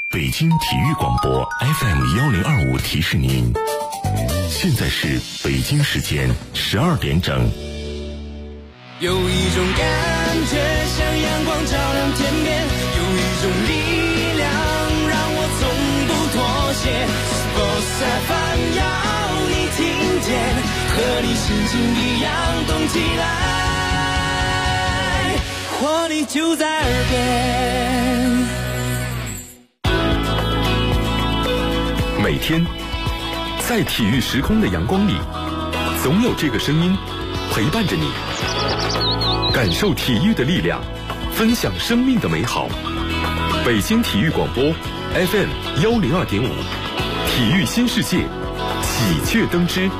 北京体育广播 FM1025提示您，现在是北京时间12点整。 有一种感觉像阳光照亮天边，有一种力量让我从不妥协。Sports FM 要你听见，和你心情一样动起来，活力就在耳边。 每天在体育时空的阳光里，总有这个声音陪伴着你，感受体育的力量，分享生命的美好。北京体育广播 FM102.5，体育新世界，喜鹊登枝。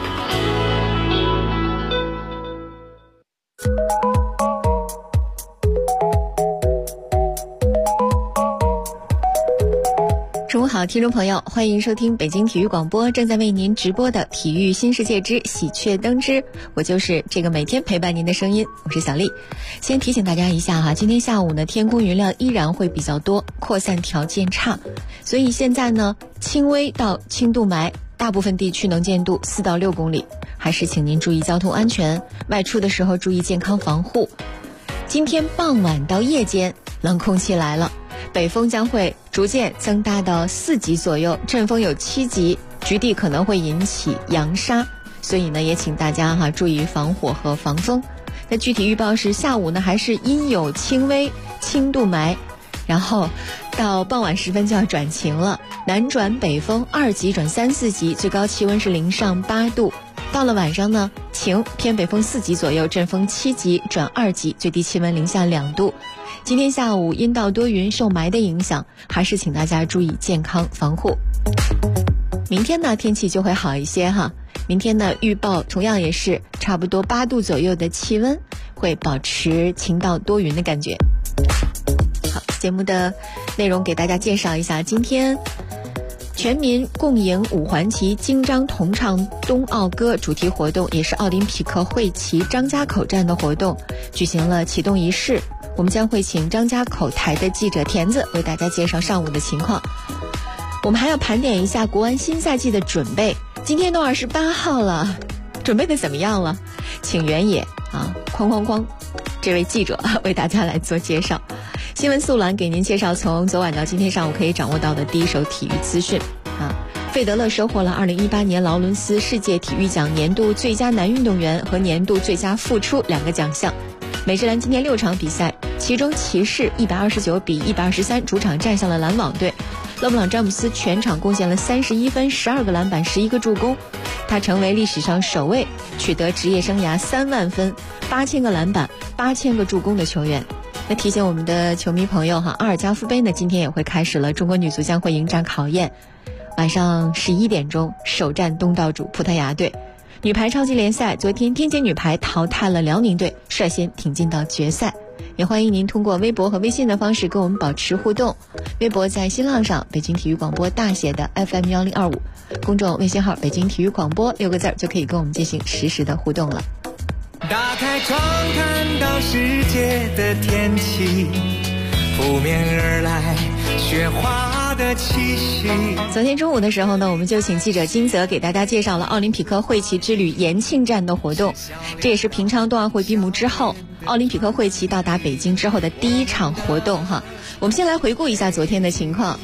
中午好，听众朋友，欢迎收听北京体育广播正在为您直播的体育新世界之喜鹊登枝，我就是这个每天陪伴您的声音，我是小丽。先提醒大家一下哈，今天下午呢天空云量依然会比较多，扩散条件差，所以现在呢轻微到轻度霾大部分地区能见度4到6公里，还是请您注意交通安全，外出的时候注意健康防护。今天傍晚到夜间冷空气来了，北风将会逐渐增大到4级左右，阵风有7级，局地可能会引起扬沙，所以呢也请大家注意防火和防风。那具体预报是下午呢还是阴有轻微轻度霾，然后到傍晚时分就要转晴了，南转北风2级转3、4级，最高气温是0上8度。到了晚上呢晴，偏北风4级左右，阵风7级转2级，最低气温0下2度。今天下午阴到多云，受霾的影响，还是请大家注意健康防护。明天呢天气就会好一些哈，明天呢预报同样也是差不多8度左右的气温，会保持晴到多云的感觉。好，节目的内容给大家介绍一下，今天全民共赢五环旗京张同唱冬奥歌主题活动，也是奥林匹克会旗张家口站的活动举行了启动仪式，我们将会请张家口台的记者田子为大家介绍上午的情况。我们还要盘点一下国安新赛季的准备，今天都28号了，准备的怎么样了？请原野哐这位记者为大家来做介绍。新闻速览给您介绍从昨晚到今天上午可以掌握到的第一手体育资讯费德勒收获了2018年劳伦斯世界体育奖年度最佳男运动员和年度最佳复出2个奖项。美职篮今天6场比赛，其中骑士129比123主场战胜了篮网队，勒布朗詹姆斯全场贡献了31分、12个篮板、11个助攻，他成为历史上首位取得职业生涯3万分、8000个篮板、8000个助攻的球员。那提醒我们的球迷朋友阿尔加夫杯呢今天也会开始了，中国女足将会迎战考验，晚上11点钟首战东道主葡萄牙队。女排超级联赛，昨天天津女排淘汰了辽宁队，率先挺进到决赛。也欢迎您通过微博和微信的方式跟我们保持互动，微博在新浪上北京体育广播大写的 FM1025， 公众微信号北京体育广播6个字就可以跟我们进行实时的互动了。 打开窗看到世界的天气，扑面而来雪花的气息。 昨天中午的时候呢，我们就请记者金泽给大家介绍了奥林匹克会旗之旅延庆站的活动，这也是平昌冬奥会闭幕之后奥林匹克会旗到达北京之后的第一场活动我们先来回顾一下昨天的情况。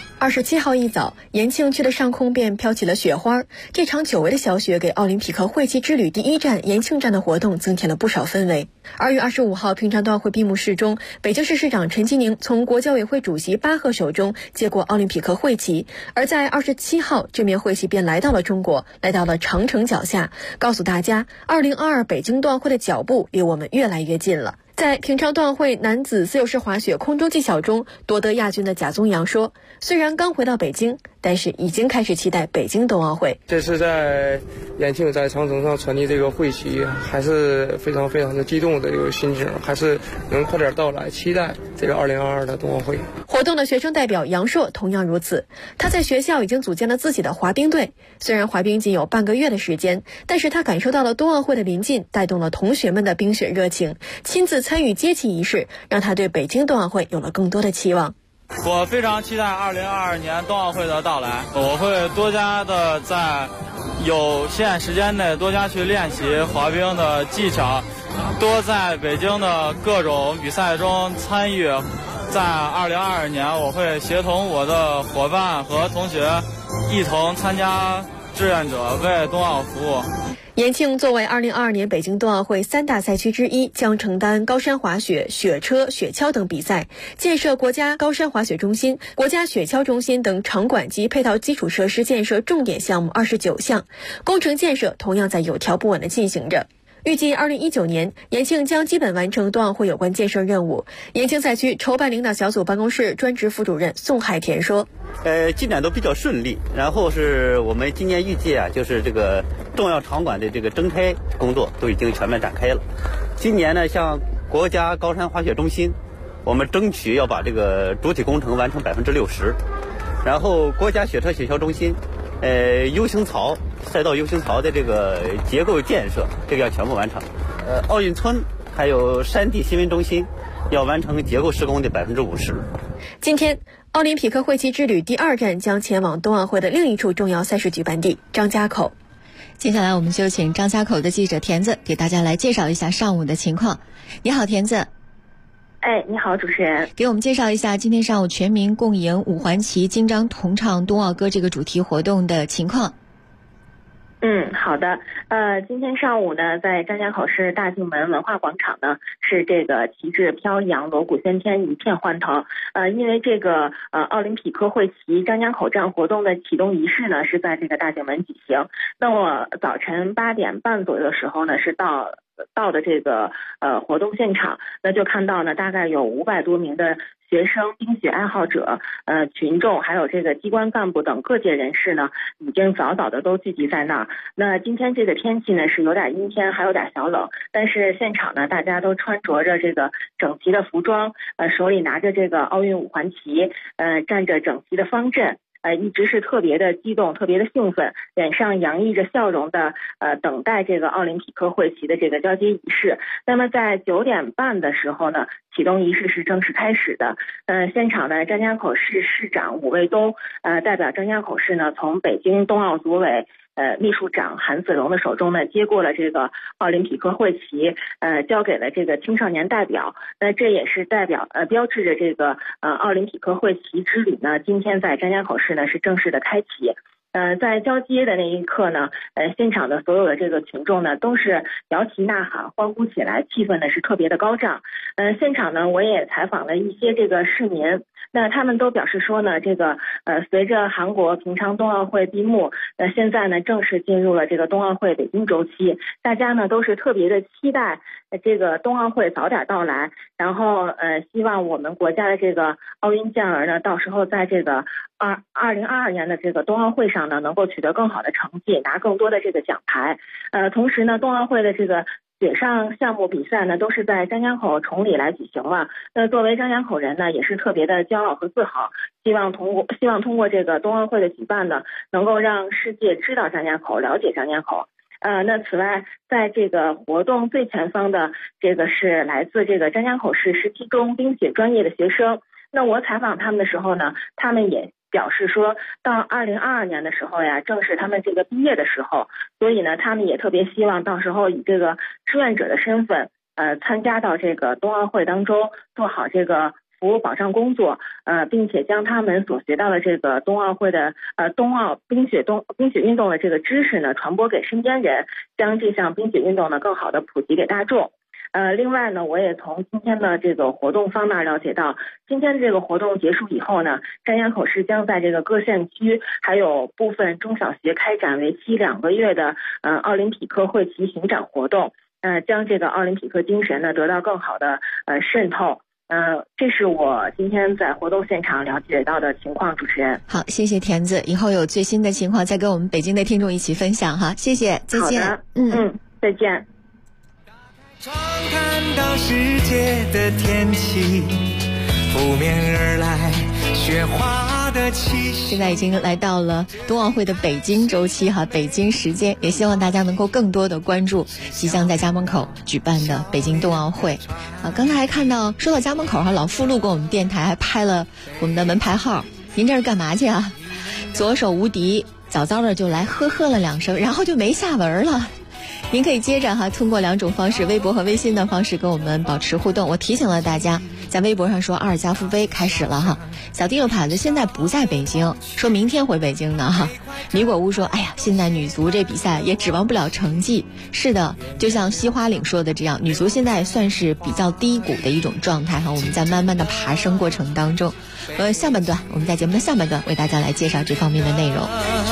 27号一早，延庆区的上空便飘起了雪花，这场久违的小雪给奥林匹克会旗之旅第一站延庆站的活动增添了不少氛围。2月25号平昌冬奥会闭幕式中，北京市市长陈吉宁从国教委会主席巴赫手中接过奥林匹克会旗，而在27号这面会旗便来到了中国，来到了长城脚下，告诉大家2022北京冬奥会的脚步离我们越来越近了。在平昌冬奥会男子自由式滑雪空中技巧中夺得亚军的贾宗洋说，虽然刚回到北京，但是已经开始期待北京冬奥会。 这次在延庆在长城上传递这个会旗，还是非常的激动的一个心情，还是能快点到来，期待这个2022的冬奥会。 活动的学生代表杨硕同样如此，他在学校已经组建了自己的滑冰队，虽然滑冰仅有半个月的时间，但是他感受到了冬奥会的临近，带动了同学们的冰雪热情，亲自参与接旗仪式，让他对北京冬奥会有了更多的期望。 我非常期待2022年冬奥会的到来，我会多加的在有限时间内多加去练习滑冰的技巧，多在北京的各种比赛中参与。在2022年，我会协同我的伙伴和同学一同参加志愿者，为冬奥服务。 延庆作为2022年北京冬奥会3大赛区之一，将承担高山滑雪、雪车、雪橇等比赛，建设国家高山滑雪中心、国家雪橇中心等场馆及配套基础设施建设重点项目29项，工程建设同样在有条不紊地进行着。预计2019年，延庆将基本完成冬奥会有关建设任务。延庆赛区筹办领导小组办公室专职副主任宋海田说： 进展都比较顺利，然后是我们今年预计就是这个重要场馆的这个征拆工作都已经全面展开了。今年呢，像国家高山滑雪中心，我们争取要把这个主体工程完成60%，然后国家雪车雪橇中心U型槽赛道 U型槽的这个结构建设，这个要全部完成。奥运村还有山地新闻中心要完成结构施工的50%。 今天，奥林匹克会旗之旅第2站将前往冬奥会的另一处重要赛事举办地张家口。 接下来我们就请张家口的记者田子给大家来介绍一下上午的情况。你好，田子。 你好，主持人。 给我们介绍一下今天上午全民共赢五环旗金章同唱冬奥歌这个主题活动的情况。 好的。今天上午呢，在张家口市大静门文化广场呢，是这个旗帜飘扬，锣鼓喧天，一片欢腾。因为这个奥林匹克会旗张家口站活动的启动仪式呢，是在这个大静门举行。那我早晨8点半左右的时候呢，是到的这个活动现场，那就看到呢，大概有500多名的学生、冰雪爱好者、群众，还有这个机关干部等各界人士呢，已经早早的都聚集在那儿。那今天这个天气呢是有点阴天，还有点小冷，但是现场呢大家都穿着着这个整齐的服装，手里拿着这个奥运5环旗，站着整齐的方阵。一直是特别的激动，特别的兴奋，脸上洋溢着笑容的等待这个奥林匹克会旗的这个交接仪式。那么在9点半的时候呢，启动仪式是正式开始的。现场呢，张家口市市长武卫东代表张家口市呢，从北京冬奥组委秘书长韩子荣的手中呢，接过了这个奥林匹克会旗，交给了这个青少年代表。那这也是标志着这个奥林匹克会旗之旅呢，今天在张家口市呢是正式的开启。在交接的那一刻呢，现场的所有的这个群众呢，都是摇旗呐喊，欢呼起来，气氛呢是特别的高涨。现场呢，我也采访了一些这个市民，那他们都表示说呢，这个随着韩国平昌冬奥会闭幕，现在呢正式进入了这个冬奥会北京周期，大家呢都是特别的期待这个冬奥会早点到来，然后希望我们国家的这个奥运健儿呢，到时候在这个2022年的这个冬奥会上呢，能够取得更好的成绩，拿更多的这个奖牌。同时呢，冬奥会的这个雪上项目比赛呢，都是在张家口崇礼来举行了。那作为张家口人呢，也是特别的骄傲和自豪。希望通过这个冬奥会的举办呢，能够让世界知道张家口，了解张家口。那此外，在这个活动最前方的这个是来自这个张家口市17中冰雪专业的学生。那我采访他们的时候呢，他们也表示说，到2022年的时候呀，正是他们这个毕业的时候，所以呢，他们也特别希望到时候以这个志愿者的身份，参加到这个冬奥会当中，做好这个服务保障工作，并且将他们所学到的这个冬奥会的冬奥冰雪运动的这个知识呢，传播给身边人，将这项冰雪运动呢更好的普及给大众。另外呢，我也从今天的这个活动方面了解到，今天的这个活动结束以后呢，张家口市将在这个各县区还有部分中小学开展为期2个月的奥林匹克会旗巡展活动，将这个奥林匹克精神呢得到更好的渗透。这是我今天在活动现场了解到的情况，主持人。 好，谢谢田子，以后有最新的情况再跟我们北京的听众一起分享哈，谢谢，再见。 好的，再见。 窗看到世界的天气，扑面而来雪花现在已经来到了冬奥会的北京周期哈，北京时间，也希望大家能够更多的关注即将在家门口举办的北京冬奥会啊。刚才还看到说到家门口哈，老傅路过我们电台还拍了我们的门牌号，您这是干嘛去啊？左手无敌，早早的就来呵了2声，然后就没下文了。您可以接着通过2种方式，微博和微信的方式跟我们保持互动。我提醒了大家，在微博上说阿尔加夫杯开始了哈，小地球牌子现在不在北京，说明天回北京呢哈。米果屋说，哎呀，现在女足这比赛也指望不了成绩。是的，就像西花岭说的这样，女足现在算是比较低谷的一种状态哈，我们在慢慢的爬升过程当中。下半段我们在节目的下半段为大家来介绍这方面的内容。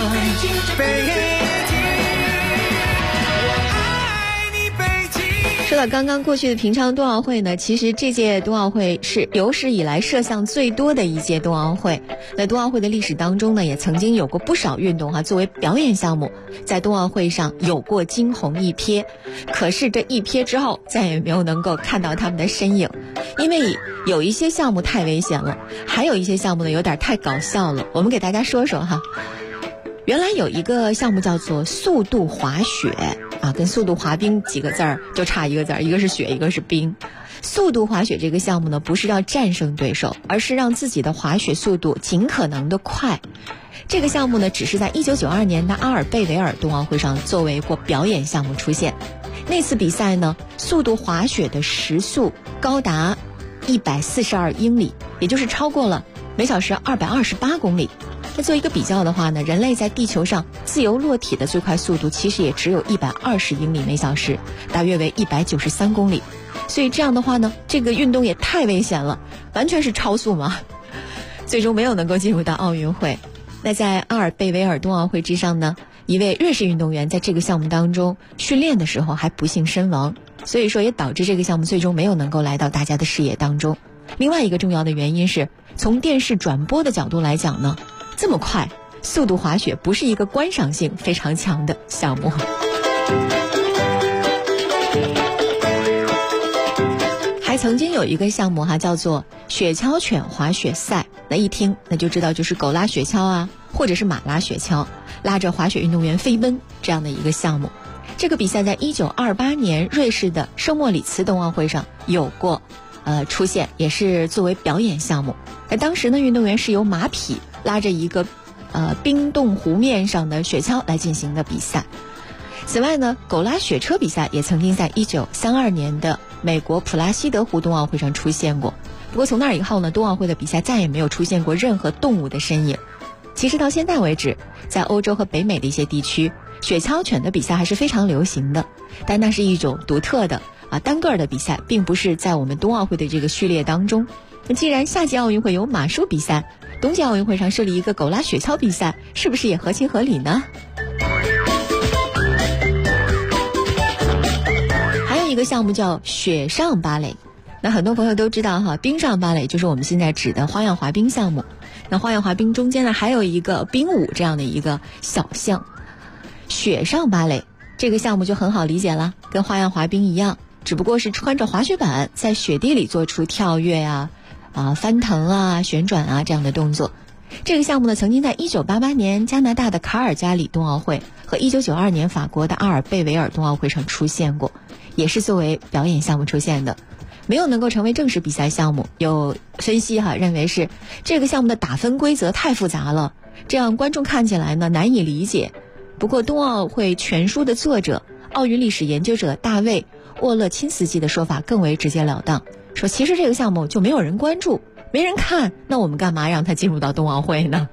说到刚刚过去的平昌冬奥会呢，其实这届冬奥会是有史以来摄像最多的一届冬奥会。那冬奥会的历史当中呢，也曾经有过不少运动作为表演项目，在冬奥会上有过惊鸿一瞥。可是这一瞥之后，再也没有能够看到他们的身影，因为有一些项目太危险了，还有一些项目呢有点太搞笑了。我们给大家说说哈。原来有一个项目叫做速度滑雪啊，跟速度滑冰几个字儿就差一个字儿，一个是雪，一个是冰。速度滑雪这个项目呢，不是要战胜对手，而是让自己的滑雪速度尽可能的快。这个项目呢，只是在1992年的阿尔贝维尔冬奥会上作为过表演项目出现。那次比赛呢，速度滑雪的时速高达142英里，也就是超过了每小时228公里。那做一个比较的话呢，人类在地球上自由落体的最快速度其实也只有120英里每小时，大约为193公里。所以这样的话呢，这个运动也太危险了，完全是超速嘛。最终没有能够进入到奥运会。那在阿尔贝维尔冬奥会之上呢，一位瑞士运动员在这个项目当中训练的时候还不幸身亡，所以说也导致这个项目最终没有能够来到大家的视野当中。另外一个重要的原因是，从电视转播的角度来讲呢，这么快，速度滑雪不是一个观赏性非常强的项目。还曾经有一个项目叫做雪橇犬滑雪赛，那一听那就知道就是狗拉雪橇啊，或者是马拉雪橇，拉着滑雪运动员飞奔这样的一个项目。这个比赛在1928年瑞士的圣莫里茨冬奥会上有过出现，也是作为表演项目。而当时呢，运动员是由马匹拉着一个冰冻湖面上的雪橇来进行的比赛。此外呢，狗拉雪车比赛也曾经在1932年的美国普拉西德湖冬奥会上出现过。不过从那以后呢，冬奥会的比赛再也没有出现过任何动物的身影。其实到现在为止，在欧洲和北美的一些地区，雪橇犬的比赛还是非常流行的，但那是一种独特的单个的比赛，并不是在我们冬奥会的这个序列当中。那既然夏季奥运会有马术比赛，冬季奥运会上设立一个狗拉雪橇比赛，是不是也合情合理呢？还有一个项目叫雪上芭蕾，那很多朋友都知道冰上芭蕾就是我们现在指的花样滑冰项目。那花样滑冰中间呢，还有一个冰舞这样的一个小项。雪上芭蕾这个项目就很好理解了，跟花样滑冰一样，只不过是穿着滑雪板在雪地里做出跳跃翻腾旋转这样的动作。这个项目呢，曾经在1988年加拿大的卡尔加里冬奥会和1992年法国的阿尔贝维尔冬奥会上出现过，也是作为表演项目出现的，没有能够成为正式比赛项目。有分析认为是这个项目的打分规则太复杂了，这样观众看起来呢难以理解。不过冬奥会全书的作者奥运历史研究者大卫沃勒钦斯基的说法更为直截了当，说其实这个项目就没有人关注，没人看，那我们干嘛让它进入到冬奥会呢？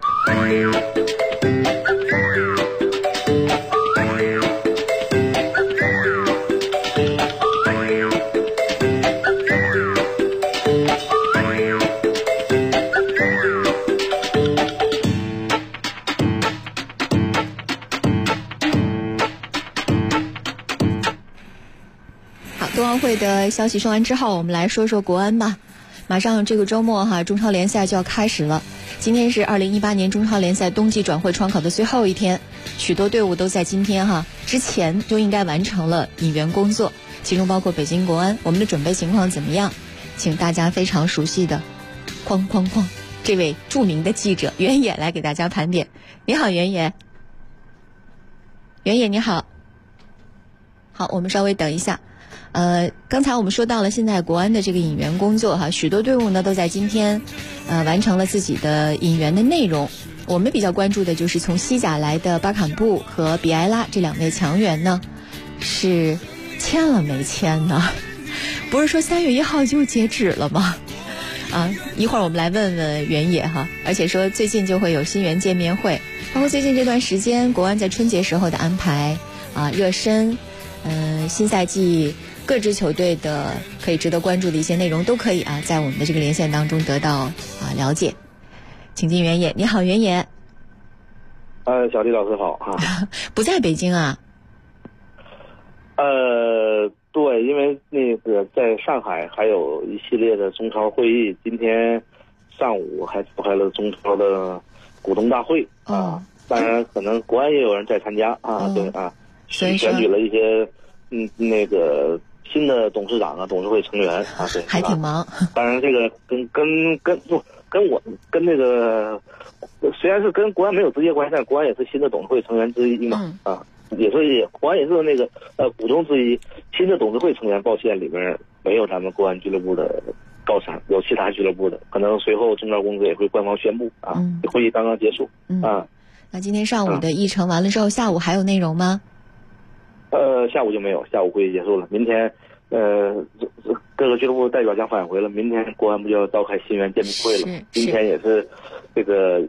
冬奥会的消息说完之后，我们来说说国安吧。马上这个周末中超联赛就要开始了。今天是2018年中超联赛冬季转会窗口的最后一天，许多队伍都在今天之前就应该完成了引援工作，其中包括北京国安。我们的准备情况怎么样？请大家非常熟悉的哐哐哐这位著名的记者袁野来给大家盘点。你好，袁野。袁野你好。好，我们稍微等一下。刚才我们说到了现在国安的这个引援工作哈，许多队伍呢都在今天完成了自己的引援的内容。我们比较关注的就是从西甲来的巴坎布和比埃拉这2位强援呢，是签了没签呢？不是说3月1号就截止了吗？一会儿我们来问问袁野哈，而且说最近就会有新援见面会，包括最近这段时间国安在春节时候的安排热身，新赛季各支球队的可以值得关注的一些内容都可以在我们的这个连线当中得到了解。请进袁野。你好，袁野。 小丽老师好不在北京啊？ 对，因为那个在上海还有一系列的中超会议，今天上午还召开了中超的股东大会当然可能国安也有人在参加对选举了一些那个新的董事长董事会成员对， 还挺忙。 当然这个跟我跟那个虽然是跟国安没有直接关系，但国安也是新的董事会成员之一嘛国安也是那个股东之一，新的董事会成员，抱歉里面没有咱们国安俱乐部的高层，有其他俱乐部的，可能随后中超公司也会官方宣布会议刚刚结束那今天上午的议程完了之后，下午还有内容吗？ 下午就没有，下午会议结束了。明天各个俱乐部代表将返回了，明天国安部就要召开新援见面会了。今天也是这个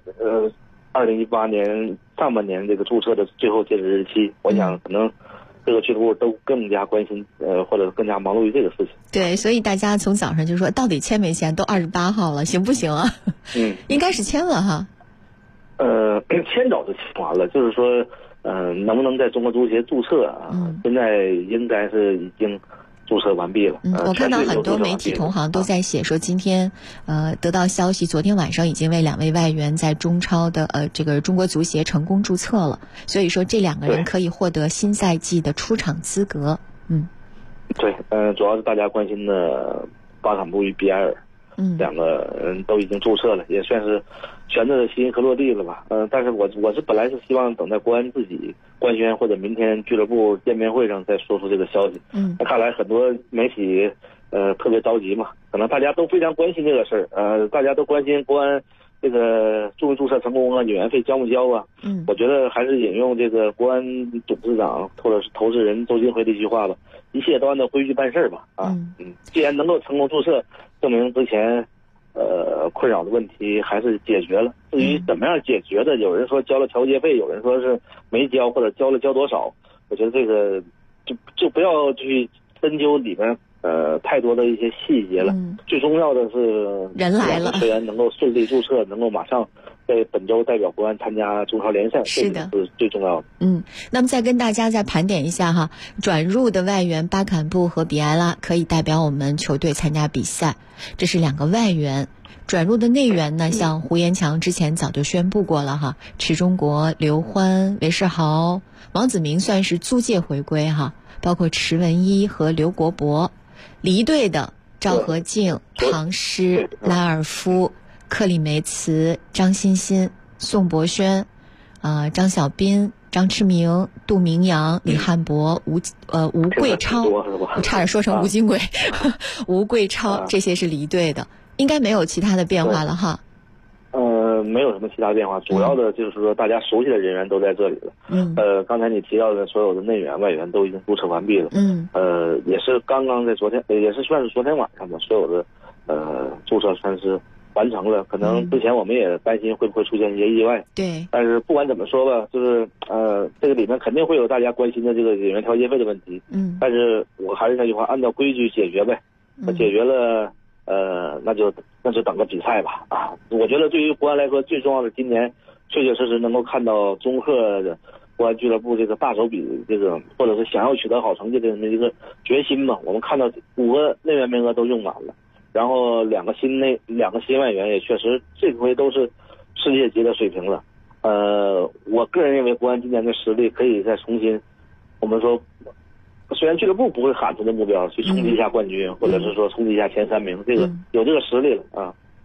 2018年上半年这个注册的最后截止日期，我想可能各个俱乐部都更加关心或者更加忙碌于这个事情。 对，所以大家从早上就说到底签没签，都28号了，行不行啊？应该是签了哈。 签早就签完了，就是说能不能在中国足协注册现在应该是已经注册完毕了。 我看到很多媒体同行都在写说，今天得到消息，昨天晚上已经为2位外援在中超的这个中国足协成功注册了，所以说这2个人可以获得新赛季的出场资格。 对，主要是大家关心的巴坎布与比埃尔，2个人都已经注册了，也算是悬着心和落地了吧。但是我是本来是希望等在国安自己官宣或者明天俱乐部见面会上再说出这个消息。那看来很多媒体特别着急嘛，可能大家都非常关心这个事儿。大家都关心国安这个终于注册成功引援费交不交啊？我觉得还是引用这个国安董事长或者是投资人周金辉的一句话吧，一切都按照规矩办事吧。既然能够成功注册，证明之前困扰的问题还是解决了。至于怎么样解决的，有人说交了调节费，有人说是没交，或者交了交多少，我觉得这个就不要去深究里面太多的一些细节了。最重要的是人来了， 虽然能够顺利注册，能够马上在本周代表国安参加中超联赛， 是的， 是最重要的。 那么再跟大家再盘点一下哈，转入的外援巴坎布和比埃拉可以代表我们球队参加比赛，这是2个外援。转入的内援呢，像胡延强之前早就宣布过了哈，池忠国、刘欢、韦世豪、王子明算是租借回归哈，包括池文一和刘国博。离队的赵和敬、唐诗、拉尔夫、克里梅茨、张欣欣、宋博轩、张小斌、张驰明、杜明阳、李汉博、吴桂超，我差点说成吴金贵吴桂超，这些是离队的，应该没有其他的变化了哈。 没有什么其他变化，主要的就是说大家熟悉的人员都在这里了。刚才你提到的所有的内援外援都已经注册完毕了。也是刚刚在昨天，也是算是昨天晚上吧，所有的注册算是完成了。可能之前我们也担心会不会出现一些意外， 对。 但是不管怎么说吧，就是这个里面肯定会有大家关心的这个演员调节费的问题。但是我还是那句话，按照规矩解决呗。解决了。那就等个比赛吧我觉得对于国安来说，最重要的今年确确实实能够看到中赫的国安俱乐部这个大手笔，这个或者是想要取得好成绩的一个决心嘛。我们看到5个内援名额都用满了，然后2个新外援也确实这回都是世界级的水平了。我个人认为国安今年的实力可以再重新，我们说。虽然俱乐部不会喊出的目标去冲击一下冠军，或者是说冲击一下前3名，这个有这个实力了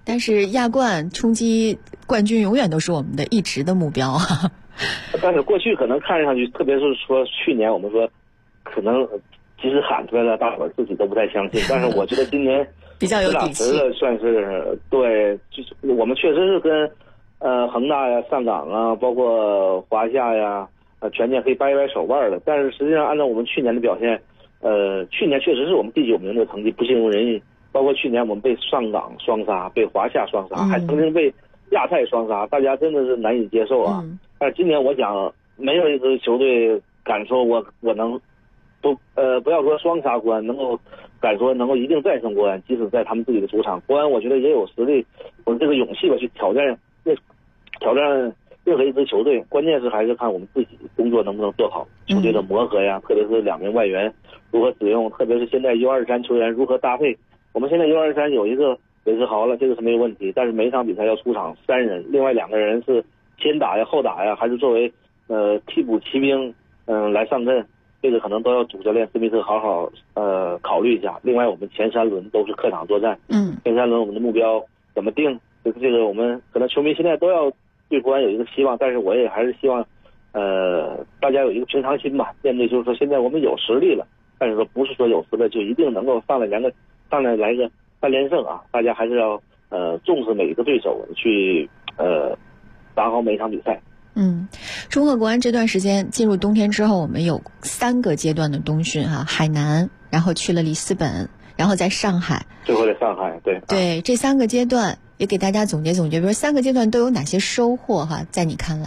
但是亚冠冲击冠军永远都是我们的一直的目标啊。 但是过去可能看上去，特别是说去年我们说，可能即使喊出来了，大伙儿自己都不太相信。但是我觉得今年比较有底气， 算是对，就是我们确实是跟恒大呀、上港啊，包括华夏呀、权健可以掰一掰手腕了。但是实际上按照我们去年的表现，去年确实是我们第9名的成绩不尽如人意。包括去年我们被上港双杀，被华夏双杀，还曾经被亚太双杀，大家真的是难以接受啊。但是今年我想，没有一支球队敢说我能不要说双杀国安，能够敢说能够一定战胜国安，即使在他们自己的主场，国安我觉得也有实力，有这个勇气吧去挑战任何一支球队。关键是还是看我们自己工作能不能做好，球队的磨合呀，特别是2名外援如何使用，特别是现在 U23 球员如何搭配。我们现在 U23 有一个韦世豪了，这个是没有问题，但是每一场比赛要出场3人，另外2个人是先打呀后打呀，还是作为替补骑兵来上阵，这个可能都要主教练斯密特好好考虑一下。另外我们前3轮都是客场作战，前3轮我们的目标怎么定，这个我们可能球迷现在都要对国安有一个期望，但是我也还是希望大家有一个平常心吧，面对就是说现在我们有实力了，但是说不是说有实力就一定能够上来来个3连胜啊！大家还是要重视每一个对手，去打好每一场比赛。 中赫国安这段时间进入冬天之后，我们有3个阶段的冬训哈，海南，然后去了里斯本，然后在上海， 最后在上海。对， 这3个阶段也给大家总结，比如3个阶段都有哪些收获哈？在你看来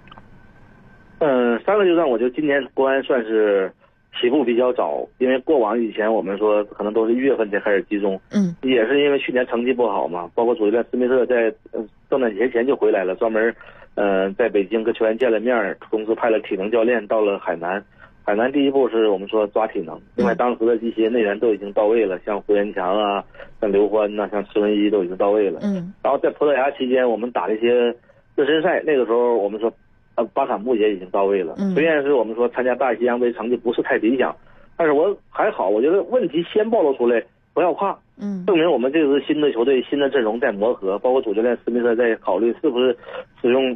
？3个阶段，我觉得今年国安算是起步比较早，因为过往以前我们说可能都是1月份才开始集中，也是因为去年成绩不好嘛，包括主教练斯密特在圣诞节前就回来了，专门在北京跟球员见了面，同时派了体能教练到了海南。海南第一步是我们说抓体能，另外当时的这些内援都已经到位了，像胡元强啊，像刘欢呐，像池文一都已经到位了。然后在葡萄牙期间我们打了一些热身赛，那个时候我们说巴坎布也已经到位了。虽然是我们说参加大西洋杯成绩不是太理想，但是我还好，我觉得问题先暴露出来，不要怕。证明我们这支新的球队、新的阵容在磨合，包括主教练斯密特在考虑是不是使用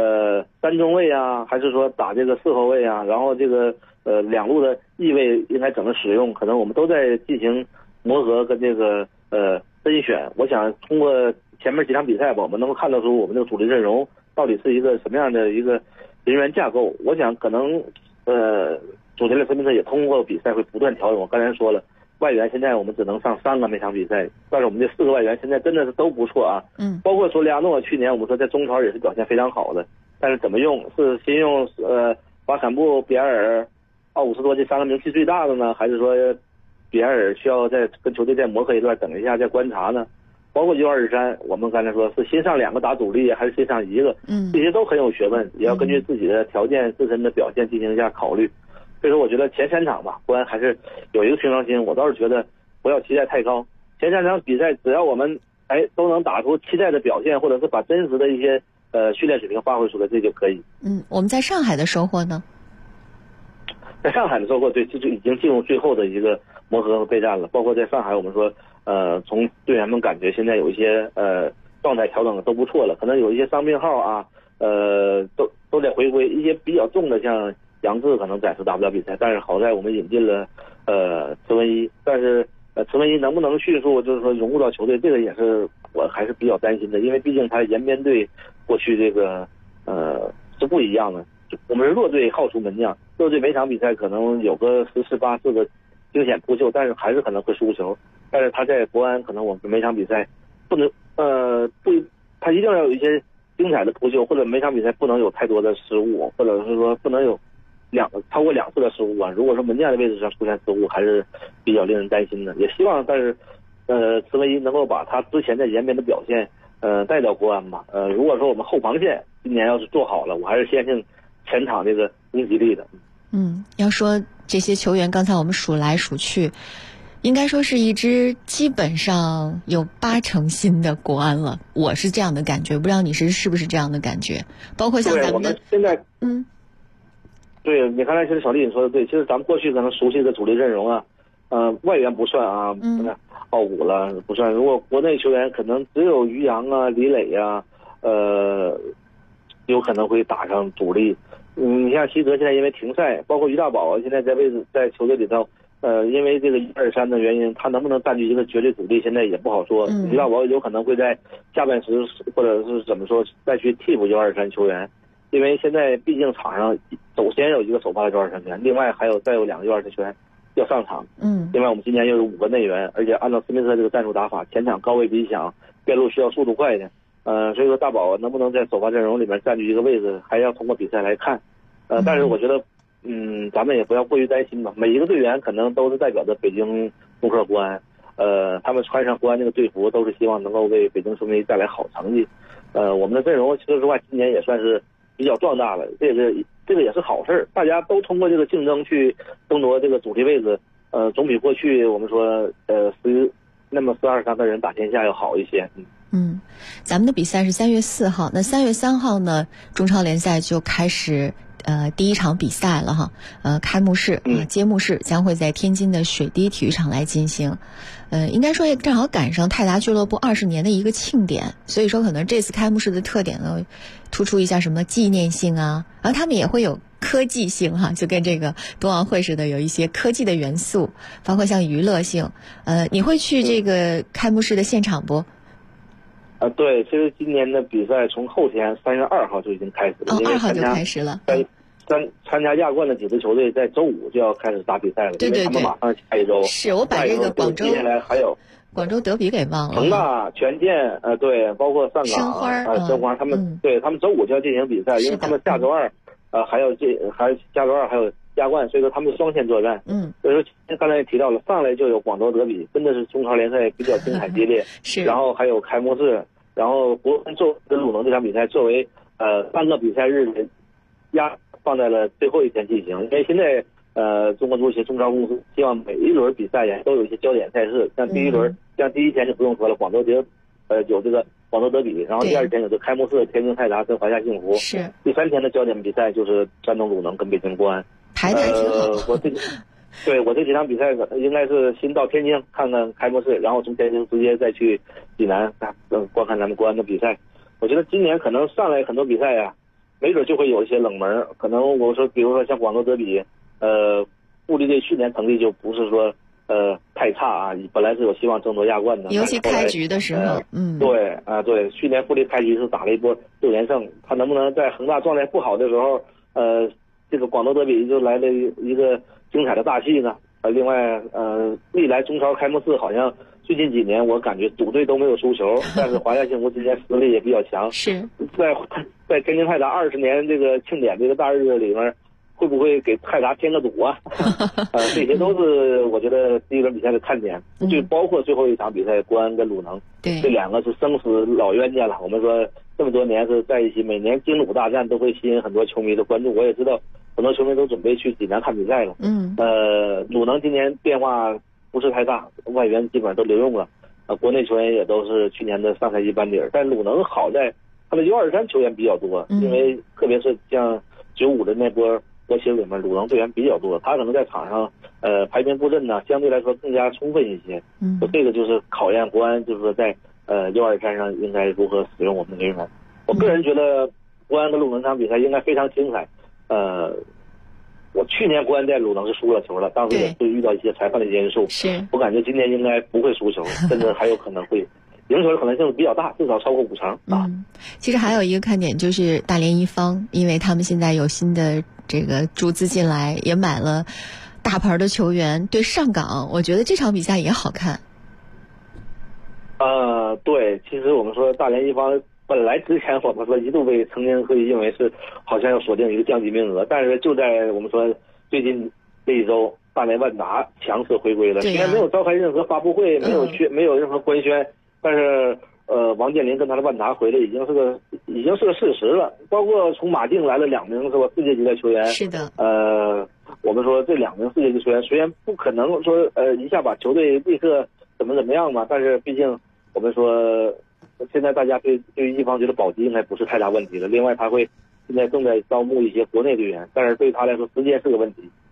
3中卫啊，还是说打这个4后卫啊，然后这个2路的翼位应该怎么使用，可能我们都在进行磨合跟这个甄选。我想通过前面几场比赛吧，我们能够看到出我们这个主力阵容到底是一个什么样的一个人员架构。我想可能主教练斯密特也通过比赛会不断调整。我刚才说了，外援现在我们只能上3个每场比赛，但是我们这4个外援现在真的是都不错啊。包括索里亚诺去年我们说在中超也是表现非常好的，但是怎么用，是先用巴坎布、比埃尔、奥古斯托这3个名气最大的呢，还是说比埃尔需要再跟球队再磨合一段，等一下再观察呢？包括U23，我们刚才说是先上2个打主力，还是先上1个？这些都很有学问，也要根据自己的条件、自身的表现进行一下考虑。所以说，我觉得前3场吧，国安还是有一个平常心。我倒是觉得不要期待太高。前3场比赛，只要我们都能打出期待的表现，或者是把真实的一些训练水平发挥出来，这就可以。 我们在上海的收获呢？ 在上海的收获，对，这就已经进入最后的一个磨合和备战了。包括在上海，我们说从队员们感觉现在有一些状态调整的都不错了，可能有一些伤病号啊，都得回归。一些比较重的像杨志可能暂时打不了比赛，但是好在我们引进了池文一，但是池文一能不能迅速就是说融入到球队，这个也是我还是比较担心的，因为毕竟他延边队过去这个是不一样的。我们是弱队好出门将，弱队每场比赛可能有个14、14个惊险扑救，但是还是可能会输球。但是他在国安可能我们每场比赛不能他一定要有一些精彩的扑救，或者每场比赛不能有太多的失误，或者是说不能有超过2次的失误啊。如果说门将的位置上出现失误，还是比较令人担心的。也希望但是池文一能够把他之前在延边的表现带到国安吧。如果说我们后防线今年要是做好了，我还是相信前场这个攻击力的。 要说这些球员，刚才我们数来数去，应该说是一支基本上有80%新的国安了，我是这样的感觉，不知道你是不是这样的感觉？包括像咱们的， 我们现在对，你刚才其实小丽你说的对，其实咱们过去可能熟悉的主力阵容啊，外援不算啊， 爆股了，不算。如果国内球员可能只有于洋啊、李磊啊，有可能会打上主力。你像西泽现在因为停赛，包括于大宝现在在球队里头，因为这个1-2-3的原因，他能不能占据一个绝对主力，现在也不好说。于大宝有可能会在下半时或者是怎么说再去替补1-2-3球员，因为现在毕竟场上首先有一个首发的1-2-3球员，另外再有2个1-2-3球员要上场。另外我们今年又有5个内援，而且按照斯密特这个战术打法，前场高位逼抢，边路需要速度快的。所以说大宝能不能在首发阵容里面占据一个位置，还要通过比赛来看。但是我觉得，咱们也不要过于担心吧。每一个队员可能都是代表着北京中科国安，他们穿上国安这个队服，都是希望能够为北京球迷带来好成绩。我们的阵容说实话今年也算是比较壮大了，这个也是好事，大家都通过这个竞争去争夺这个主力位置，总比过去我们说12-13个人打天下要好一些。 咱们的比赛是3月4号，那3月3号呢，中超联赛就开始第一场比赛了哈。开幕式揭幕式将会在天津的水滴体育场来进行。应该说也正好赶上泰达俱乐部20年的一个庆典，所以说可能这次开幕式的特点呢，突出一下什么纪念性啊，然后他们也会有科技性哈，就跟这个冬奥会似的，有一些科技的元素，包括像娱乐性。你会去这个开幕式的现场不？ 对，其实今年的比赛从后天3月2号就已经开始了，因为 2号就开始了。 参加亚冠的几支球队在周5就要开始打比赛了， 对， 因为他们马上下一周。 是我把这个接下来还有广州德比给忘了。 恒大、权健，对，包括上港、申花，他们对他们周5就要进行比赛，因为他们下周2，还下周2还有亚冠，所以说他们双线作战。所以说刚才也提到了，上来就有广州德比，真的是中超联赛比较精彩激烈。 是。 然后还有开幕式，然后国安跟鲁能这场比赛作为3个比赛日的放在了最后一天进行，因为现在中国足协中超公司希望每一轮比赛呀都有一些焦点赛事，像第一天就不用说了，有这个广州德比，然后第2天有这开幕式，天津泰达跟华夏幸福。 是。 第3天的焦点比赛就是山东鲁能跟北京国安。 排的还挺好。 我这几场比赛应该是先到天津看看开幕式，然后从天津直接再去济南观看咱们国安的比赛。我觉得今年可能上来很多比赛呀，没准就会有一些冷门，可能我说比如说像广州德比，富力队去年成绩就不是说太差啊，本来是有希望争夺亚冠的， 尤其开局的时候。 对，去年富力开局是打了一波6连胜，他能不能在恒大状态不好的时候，这个广州德比就来了一个精彩的大戏呢？另外历来中超开幕式好像最近几年我感觉主队都没有输球，但是华夏幸福今年实力也比较强。 是。 在天津泰达20年这个庆典这个大日子里面，会不会给泰达添个堵啊？这些都是我觉得第一轮比赛的看点，就包括最后一场比赛国安跟鲁能， 对， 这2个是生死老冤家了。我们说这么多年是在一起，每年京鲁大战都会吸引很多球迷的关注。我也知道很多球迷都准备去济南看比赛了。鲁能今年变化不是太大，外援基本上都留用了，国内球员也都是去年的上赛季班底，但鲁能好在他的1-2-3球员比较多，因为特别是像95的那波国青里面，鲁能队员比较多，他可能在场上排兵布阵呢，相对来说更加充分一些。这个就是考验国安，就是说在1-2-3上应该如何使用我们的人员。我个人觉得国安跟鲁能这场比赛应该非常精彩。我去年国安在鲁能是输了球了，当时也会遇到一些裁判的因素。 是。 我感觉今年应该不会输球，甚至还有可能会赢球的可能性比较大，至少超过5成啊。 其实还有一个看点就是大连一方，因为他们现在有新的这个注资进来，也买了大牌的球员，对上港，我觉得这场比赛也好看。 对，其实我们说大连一方本来之前我们说一度曾经会认为是好像要锁定一个降级名额，但是就在我们说最近这一周，大连万达强势回归了，虽然没有召开任何发布会，没有任何官宣，但是王健林跟他的万达回来已经是个事实了。包括从马竞来了2名是吧世界级的球员。 是的。 我们说这2名世界级球员虽然不可能说一下把球队立刻怎么样嘛，但是毕竟我们说现在大家对于一方觉得保级应该不是太大问题了。另外他会现在正在招募一些国内队员，但是对他来说时间是个问题。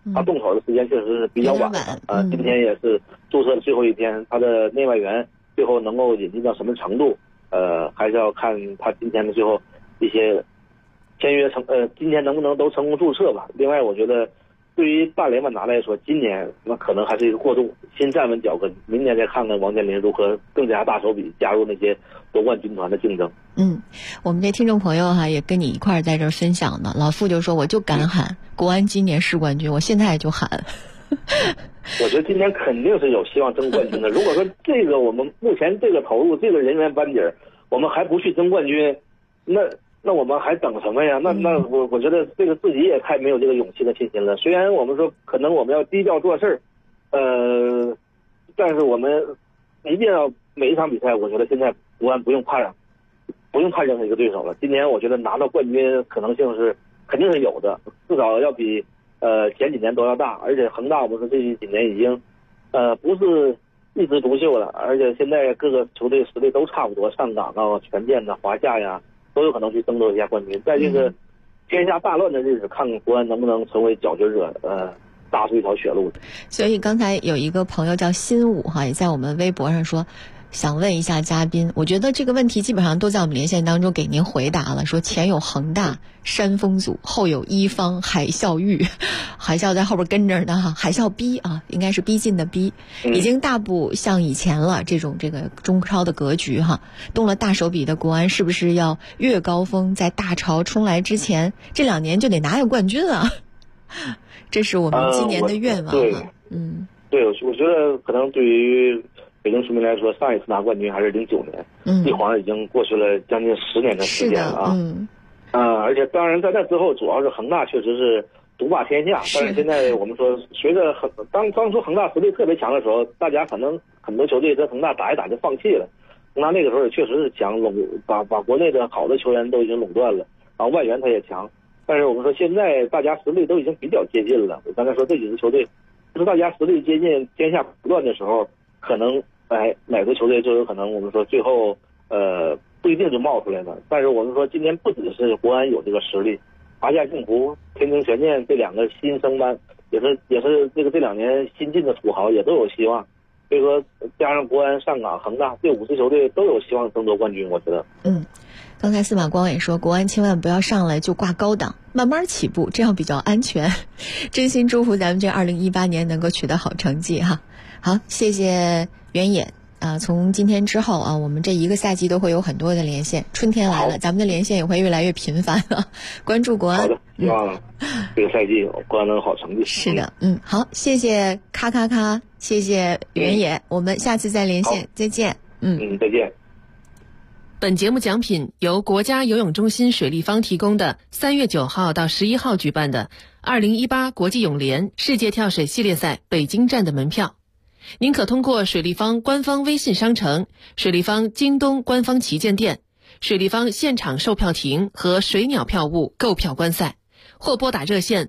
他动手的时间确实是比较晚了。今天也是注册的最后一天，他的内外援最后能够引进到什么程度，还是要看他今天的最后一些签约今天能不能都成功注册吧。另外，我觉得对于大连万达来说，今年那可能还是一个过渡，先站稳脚跟，明年再看看王健林如何更加大手笔加入那些夺冠军团的竞争。 我们这听众朋友也跟你一块儿在这儿分享呢。老傅就说我就敢喊国安今年是冠军，我现在就喊。 我觉得今年肯定是有希望争冠军的。如果说这个我们目前这个投入，这个人员班底，我们还不去争冠军，那我们还等什么呀？那我觉得这个自己也太没有这个勇气和信心了。虽然我们说可能我们要低调做事儿，但是我们一定要每一场比赛，我觉得现在国安不用怕任何一个对手了。今年我觉得拿到冠军可能性是肯定是有的，至少要比前几年都要大。而且恒大我们说这几年已经不是一枝独秀了，而且现在各个球队实力都差不多，上港啊、权健呐、华夏呀，都有可能去争夺一下冠军。在这个天下大乱的日子，看看国安能不能成为佼佼者，搭出一条血路。 所以刚才有一个朋友叫新武也在我们微博上说，想问一下嘉宾，我觉得这个问题基本上都在我们连线当中给您回答了。说前有恒大、山峰组，后有一方、海啸玉，海啸在后边跟着呢海啸逼应该是逼近的逼，已经大不像以前了。这个中超的格局动了大手笔的国安，是不是要越高峰，在大潮冲来之前，这2年就得拿下冠军啊？这是我们今年的愿望。 对，我觉得可能对于北京球迷来说，上一次拿冠军还是09年，一晃已经过去了将近10年的时间了而且当然在那之后，主要是恒大确实是独霸天下。但是现在我们说，随着当初恒大实力特别强的时候，大家可能很多球队跟恒大打一打就放弃了。恒大那个时候也确实是强，把国内的好的球员都已经垄断了，然后外援他也强。但是我们说现在大家实力都已经比较接近了。我刚才说这几支球队，就是大家实力接近、天下不乱的时候，可能哪个球队就有可能我们说最后不一定就冒出来了。但是我们说今年不只是国安有这个实力，华夏幸福、天津权健这2个新生班也是这2年新进的土豪也都有希望。所以说加上国安、上港、恒大这5支球队都有希望争夺冠军，我觉得。 刚才司马光也说，国安千万不要上来就挂高档，慢慢起步，这样比较安全。真心祝福咱们这2018年能够取得好成绩好，谢谢原野从今天之后我们这一个赛季都会有很多的连线，春天来了，咱们的连线也会越来越频繁了。关注国安。好的， 希望这个赛季国安能有好成绩。 是的，好，谢谢咔咔咔，谢谢原野，我们下次再连线，再见。 再见。 本节目奖品由国家游泳中心水立方提供的3月9号到11号举办的2018国际泳联世界跳水系列赛北京站的门票。您可通过水立方官方微信商城、水立方京东官方旗舰店、水立方现场售票亭和水鸟票务购票观赛，或拨打热线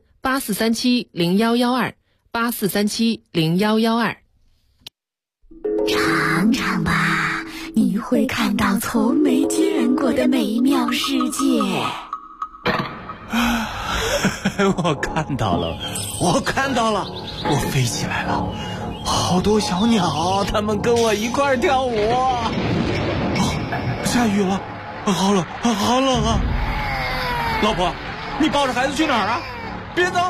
84370112 84370112。 尝尝吧，你会看到从没见过的美妙世界。 我看到了，我飞起来了，好多小鸟，它们跟我一块儿跳舞。下雨了，好冷啊！老婆，你抱着孩子去哪儿啊？别走！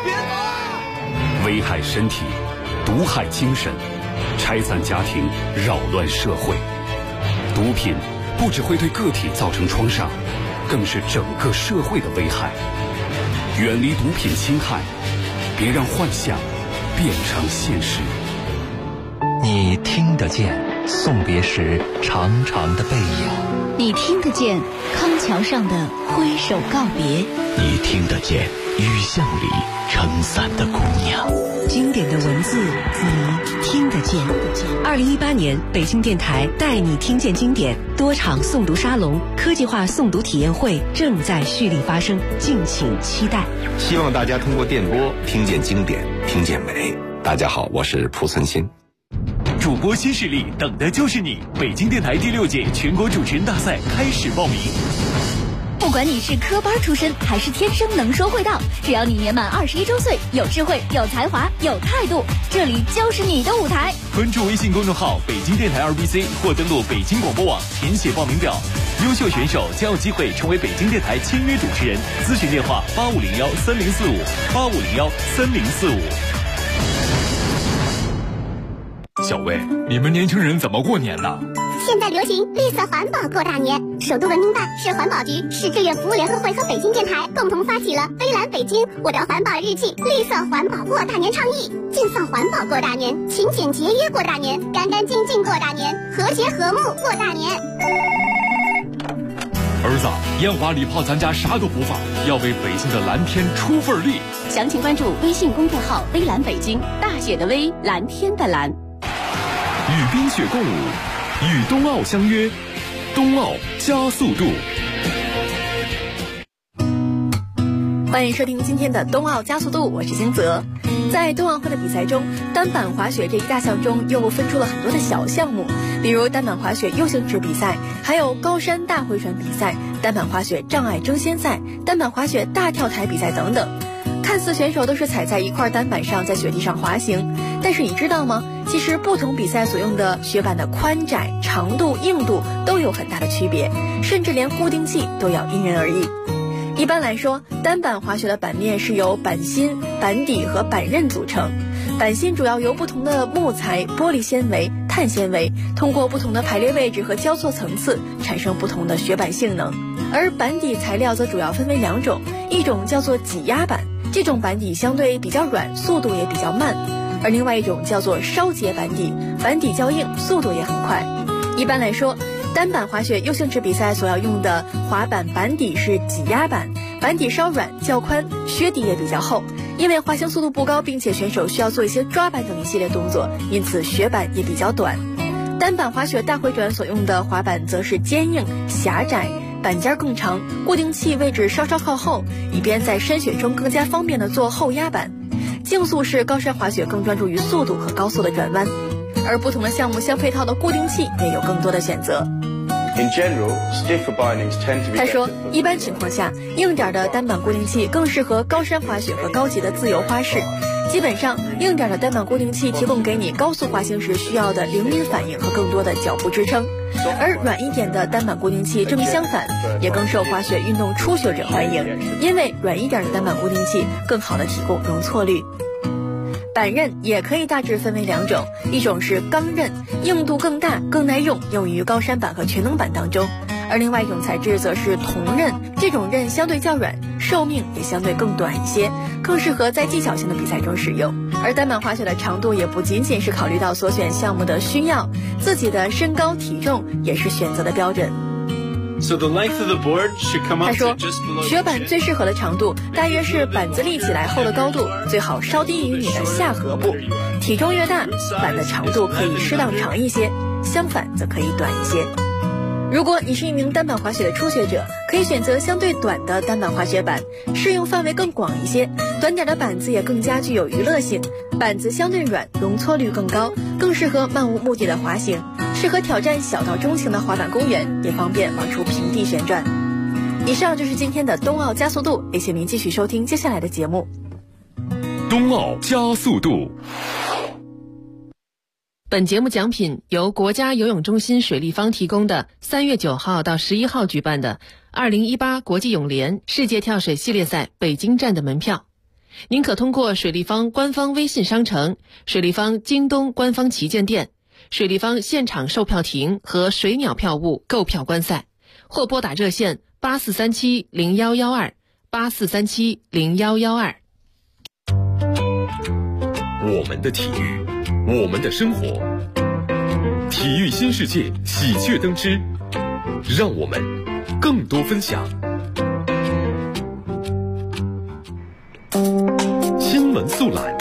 危害身体，毒害精神，拆散家庭，扰乱社会。毒品不只会对个体造成创伤，更是整个社会的危害。远离毒品侵害，别让幻想变成现实。 你听得见送别时长长的背影， 你听得见康桥上的挥手告别， 你听得见雨巷里撑伞的姑娘。 经典的文字你听得见。2018年北京电台带你听见经典多场诵读沙龙、科技化诵读体验会正在蓄力发生，敬请期待。 希望大家通过电波听见经典，听见美。大家好，我是蒲存昕。 主播新势力，等的就是你！北京电台第6届全国主持人大赛开始报名。 不管你是科班出身还是天生能说会道，只要你年满21周岁，有智慧、有才华、有态度，这里就是你的舞台。 关注微信公众号北京电台2BC 或登录北京广播网填写报名表，优秀选手将有机会成为北京电台签约主持人。咨询电话8501304585013045。 小薇，你们年轻人怎么过年呢？ 现在流行绿色环保过大年，首都文明办、市环保局、市志愿服务联合会和北京电台共同发起了“微蓝北京，我的环保日记”绿色环保过大年倡议，尽放环保过大年，勤俭节约过大年，干干净净过大年，和谐和睦过大年。 儿子，烟花礼炮咱家啥都不放，要为北京的蓝天出份力。 详情关注微信公众号“微蓝北京”，大写的微，蓝天的蓝。 与冰雪共舞，与冬奥相约，冬奥加速度。 欢迎收听今天的冬奥加速度，我是星泽。在冬奥会的比赛中，单板滑雪这一大项中又分出了很多的小项目，比如单板滑雪U形制比赛，还有高山大回转比赛、单板滑雪障碍争先赛、单板滑雪大跳台比赛等等。看似选手都是踩在一块单板上在雪地上滑行，但是你知道吗？其实不同比赛所用的雪板的宽窄、长度、硬度都有很大的区别，甚至连固定器都要因人而异。一般来说，单板滑雪的板面是由板芯、板底和板刃组成。板芯主要由不同的木材、玻璃纤维、碳纤维，通过不同的排列位置和交错层次，产生不同的雪板性能。而板底材料则主要分为两种，一种叫做挤压板，这种板底相对比较软，速度也比较慢；而另外一种叫做烧结板底，板底较硬，速度也很快。一般来说，单板滑雪U形制比赛所要用的滑板板底是挤压板，板底稍软较宽，靴底也比较厚。因为滑行速度不高，并且选手需要做一些抓板等一系列动作，因此雪板也比较短。单板滑雪大回转所用的滑板则是坚硬、狭窄，板尖更长，固定器位置稍稍靠后，以便在山雪中更加方便的做后压板。竞速式高山滑雪更专注于速度和高速的转弯，而不同的项目相配套的固定器也有更多的选择。他说，一般情况下，硬点的单板固定器更适合高山滑雪和高级的自由花式。基本上，硬点的单板固定器提供给你高速滑行时需要的灵敏反应和更多的脚步支撑，而软一点的单板固定器正相反，也更受滑雪运动初学者欢迎，因为软一点的单板固定器更好的提供容错率。板刃也可以大致分为两种，一种是钢刃，硬度更大，更耐用，用于高山板和全能板当中；而另外一种材质则是铜刃，这种刃相对较软，寿命也相对更短一些，更适合在技巧性的比赛中使用。而单板滑雪的长度也不仅仅是考虑到所选项目的需要，自己的身高体重也是选择的标准。他说，雪板最适合的长度大约是板子立起来后的高度，最好稍低于你的下颌部。体重越大，板的长度可以适当长一些，相反则可以短一些。如果你是一名单板滑雪的初学者，可以选择相对短的单板滑雪板，适用范围更广一些，短点的板子也更加具有娱乐性，板子相对软，容错率更高，更适合漫无目的的滑行，适合挑战小到中型的滑板公园，也方便往出平地旋转。以上就是今天的冬奥加速度，也请您继续收听接下来的节目。 冬奥加速度。 本节目奖品由国家游泳中心水立方提供的3月9号到11号举办的2018国际泳联世界跳水系列赛北京站的门票。您可通过水立方官方微信商城、水立方京东官方旗舰店、水立方现场售票亭和水鸟票务购票观赛，或拨打热线84370112 84370112。 我们的体育，我们的生活，体育新世界喜鹊登之，让我们更多分享。新闻速览，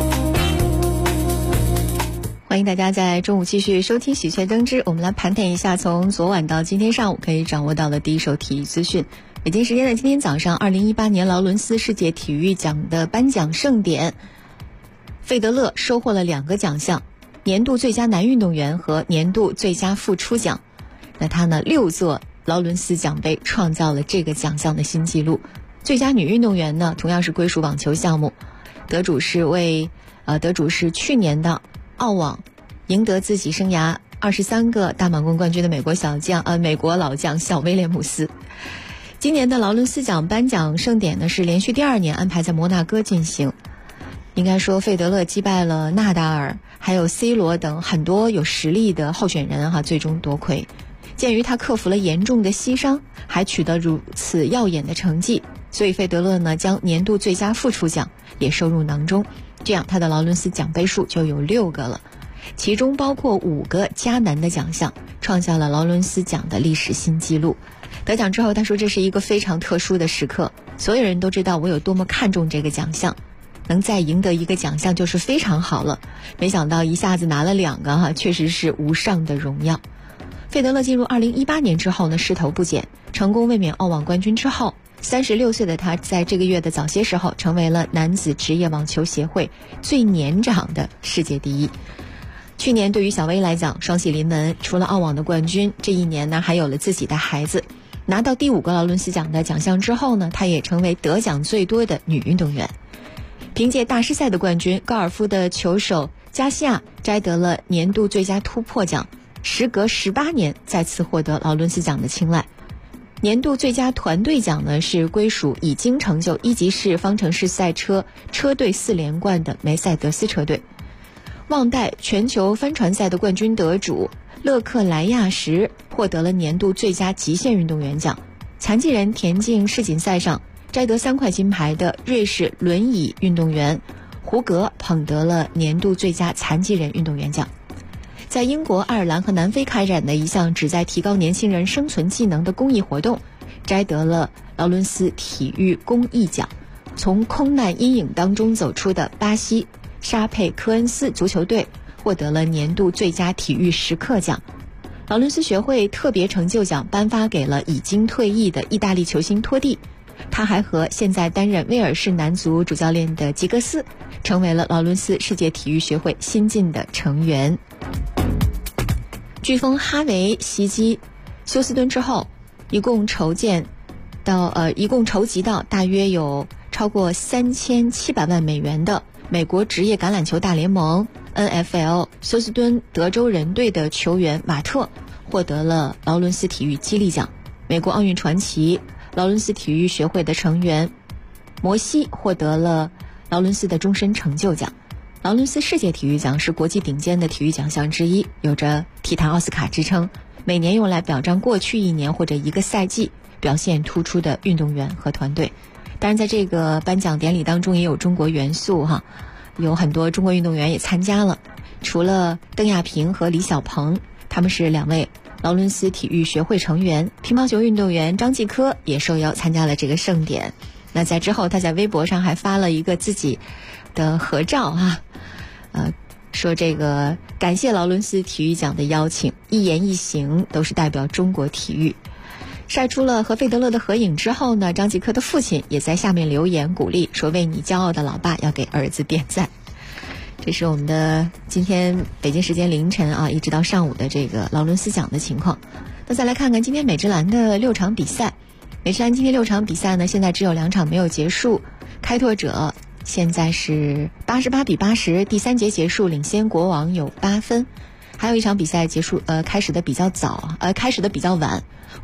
欢迎大家在中午继续收听喜鹊登之。我们来盘点一下从昨晚到今天上午可以掌握到的第一手体育资讯。北京时间的今天早上，2018年劳伦斯世界体育奖的颁奖盛典，费德勒收获了2个奖项，年度最佳男运动员和年度最佳复出奖。那他呢6座劳伦斯奖杯创造了这个奖项的新纪录。最佳女运动员呢，同样是归属网球项目，得主是去年的澳网赢得自己生涯23个大满贯冠军的美国老将小威廉姆斯。今年的劳伦斯奖颁奖盛典呢，是连续第2年安排在摩纳哥进行。应该说费德勒击败了纳达尔还有 C 罗等很多有实力的候选人最终夺魁。鉴于他克服了严重的膝伤，还取得如此耀眼的成绩，所以费德勒呢将年度最佳副厨奖也收入囊中，这样他的劳伦斯奖杯数就有6个了，其中包括5个加难的奖项，创下了劳伦斯奖的历史新纪录。得奖之后他说，这是一个非常特殊的时刻，所有人都知道我有多么看重这个奖项，能再赢得一个奖项就是非常好了，没想到一下子拿了2个确实是无上的荣耀。费德勒进入2018年之后呢，势头不减，成功卫冕澳网冠军之后，36岁的他在这个月的早些时候成为了男子职业网球协会最年长的世界第一。去年对于小威来讲双喜临门，除了澳网的冠军，这一年呢还有了自己的孩子。拿到第5个劳伦斯奖的奖项之后呢，他也成为得奖最多的女运动员。凭借大师赛的冠军，高尔夫的球手加西亚摘得了年度最佳突破奖，时隔18年再次获得劳伦斯奖的青睐。年度最佳团队奖呢，是归属已经成就1级式方程式赛车车队4连冠的梅赛德斯车队。忘带全球帆船赛的冠军得主勒克莱亚什获得了年度最佳极限运动员奖。残疾人田径世锦赛上摘得3块金牌的瑞士轮椅运动员胡格捧得了年度最佳残疾人运动员奖。在英国、爱尔兰和南非开展的一项旨在提高年轻人生存技能的公益活动，摘得了劳伦斯体育公益奖。从空难阴影当中走出的巴西沙佩科恩斯足球队获得了年度最佳体育时刻奖。劳伦斯学会特别成就奖颁发给了已经退役的意大利球星托蒂，他还和现在担任威尔士男足主教练的吉格斯成为了劳伦斯世界体育学会新晋的成员。飓风哈维袭击休斯敦之后，一共筹集到大约有超过3700万美元的美国职业橄榄球大联盟 NFL 休斯敦德州人队的球员马特获得了劳伦斯体育激励奖。美国奥运传奇劳伦斯体育学会的成员摩西获得了劳伦斯的终身成就奖。劳伦斯世界体育奖是国际顶尖的体育奖项之一，有着体坛奥斯卡之称，每年用来表彰过去1年或者1个赛季表现突出的运动员和团队。当然在这个颁奖典礼当中也有中国元素有很多中国运动员也参加了，除了邓亚萍和李小鹏，他们是2位劳伦斯体育学会成员。乒乓球运动员张继科也受邀参加了这个盛典。那在之后他在微博上还发了一个自己的合照说这个感谢劳伦斯体育奖的邀请，一言一行都是代表中国体育。晒出了和费德勒的合影之后呢，张继科的父亲也在下面留言鼓励，说为你骄傲的老爸要给儿子点赞。这是我们的今天北京时间凌晨一直到上午的这个劳伦斯奖的情况。那再来看看今天美职篮的6场比赛。美职篮今天6场比赛呢，现在只有2场没有结束。开拓者现在是88-80，第3节结束，领先国王有8分。还有一场比赛结束开始的比较晚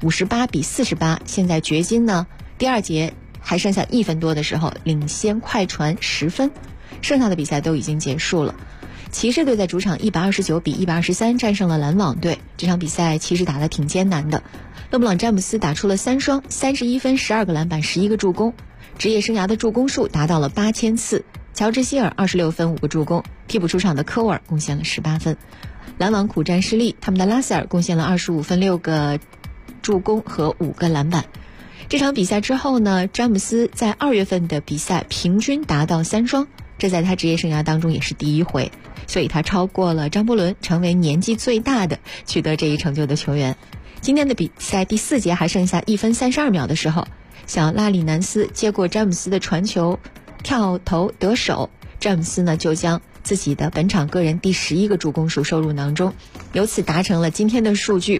，58-48，现在掘金呢第2节还剩下1分多的时候领先快船10分，剩下的比赛都已经结束了。骑士队在主场129-123战胜了篮网队，这场比赛骑士打得挺艰难的。勒布朗詹姆斯打出了3双，31分12个篮板11个助攻，职业生涯的助攻数达到了8000次。乔治希尔26分5个助攻，替补出场的科沃尔贡献了18分。篮网苦战失利，他们的拉塞尔贡献了25分6个助攻和5个篮板。这场比赛之后呢，詹姆斯在2月份的比赛平均达到3双，这在他职业生涯当中也是第1回，所以他超过了张伯伦，成为年纪最大的取得这一成就的球员。今天的比赛第4节还剩下1分32秒的时候，小拉里南斯接过詹姆斯的传球跳投得手，詹姆斯呢就将自己的本场个人第11个助攻数收入囊中，由此达成了今天的数据，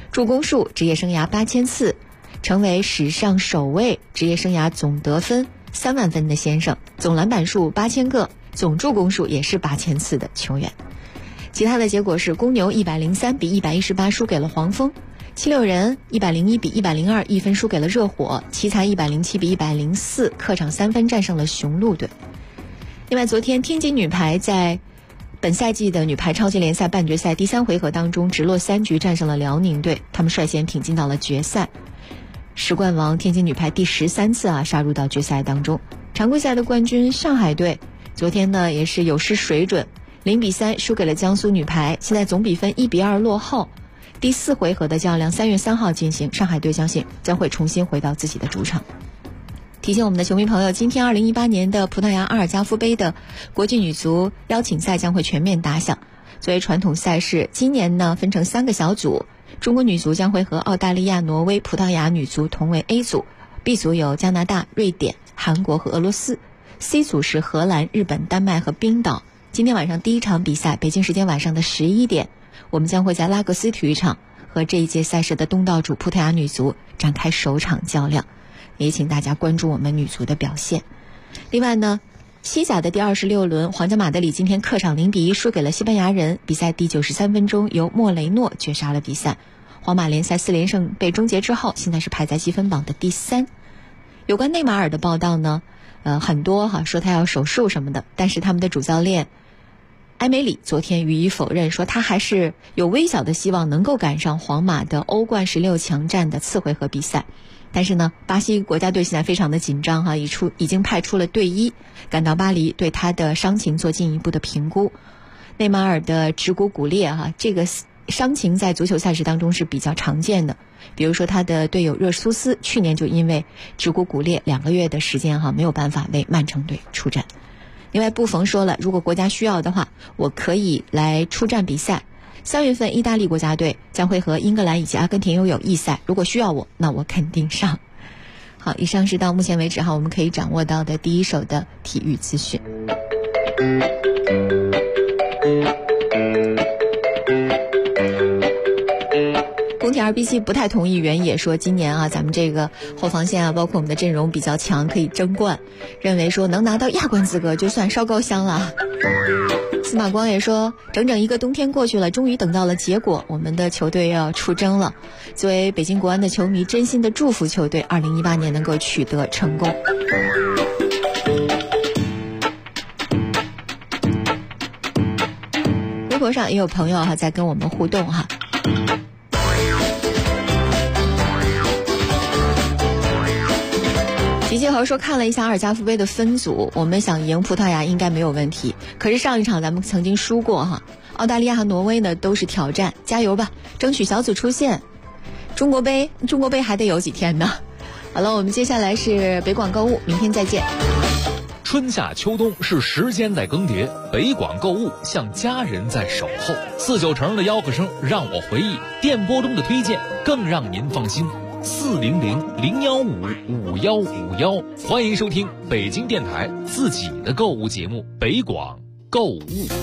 助攻数职业生涯8000次，成为史上首位职业生涯总得分3万分的先生，总篮板数8000个，总助攻数也是8000次的球员。其他的结果是公牛103比118输给了黄蜂，76人101比102一分输给了热火，奇才107比104客场3分战胜了雄鹿队。另外，昨天天津女排在本赛季的女排超级联赛半决赛第3回合当中直落3局战胜了辽宁队，他们率先挺进到了决赛。十冠王天津女排第13次杀入到决赛当中。常规赛的冠军上海队昨天呢也是有失水准，0比3输给了江苏女排，现在总比分1比2落后。第4回合的较量3月3号进行，上海队相信将会重新回到自己的主场。提醒我们的球迷朋友，今天2018年的葡萄牙阿尔加夫杯的国际女足邀请赛将会全面打响。作为传统赛事，今年呢分成3个小组，中国女足将会和澳大利亚、挪威、葡萄牙女足同为 A 组， B 组有加拿大、瑞典、韩国和俄罗斯， C 组是荷兰、日本、丹麦和冰岛。今天晚上第1场比赛，北京时间晚上的11点，我们将会在拉各斯体育场和这一届赛事的东道主葡萄牙女足展开首场较量，也请大家关注我们女足的表现。另外呢，西甲的第26轮，皇家马德里今天客场0比1输给了西班牙人，比赛第93分钟由莫雷诺绝杀了比赛。皇马联赛4连胜被终结之后，现在是排在积分榜的第3。有关内马尔的报道呢，很多说他要手术什么的，但是他们的主教练埃梅里昨天予以否认，说他还是有微小的希望能够赶上皇马的欧冠16强战的次回合比赛。但是呢，巴西国家队现在非常的紧张已经派出了队医赶到巴黎，对他的伤情做进一步的评估。内马尔的指骨骨裂这个伤情在足球赛事当中是比较常见的，比如说他的队友热苏斯去年就因为指骨骨裂2个月的时间没有办法为曼城队出战。另外，布冯说了，如果国家需要的话，我可以来出战比赛。3月份意大利国家队将会和英格兰以及阿根廷有友谊赛，如果需要我，那我肯定上。好，以上是到目前为止我们可以掌握到的第一手的体育资讯。工体 RBC 不太同意原野，说今年咱们这个后防线包括我们的阵容比较强，可以争冠，认为说能拿到亚冠资格就算烧高香了。司马光也说，整整1个冬天过去了，终于等到了结果，我们的球队要出征了。作为北京国安的球迷，真心的祝福球队2018年能够取得成功。微博上也有朋友在跟我们互动吉吉猴说，看了一下阿尔加夫杯的分组，我们想赢葡萄牙应该没有问题，可是上一场咱们曾经输过澳大利亚和挪威呢都是挑战，加油吧，争取小组出线。中国杯还得有几天呢。好了，我们接下来是北广购物，明天再见。 春夏秋冬是时间在更迭，北广购物像家人在守候。49城的吆喝声让我回忆，电波中的推荐更让您放心。400-015-5151，欢迎收听北京电台自己的购物节目北广购物。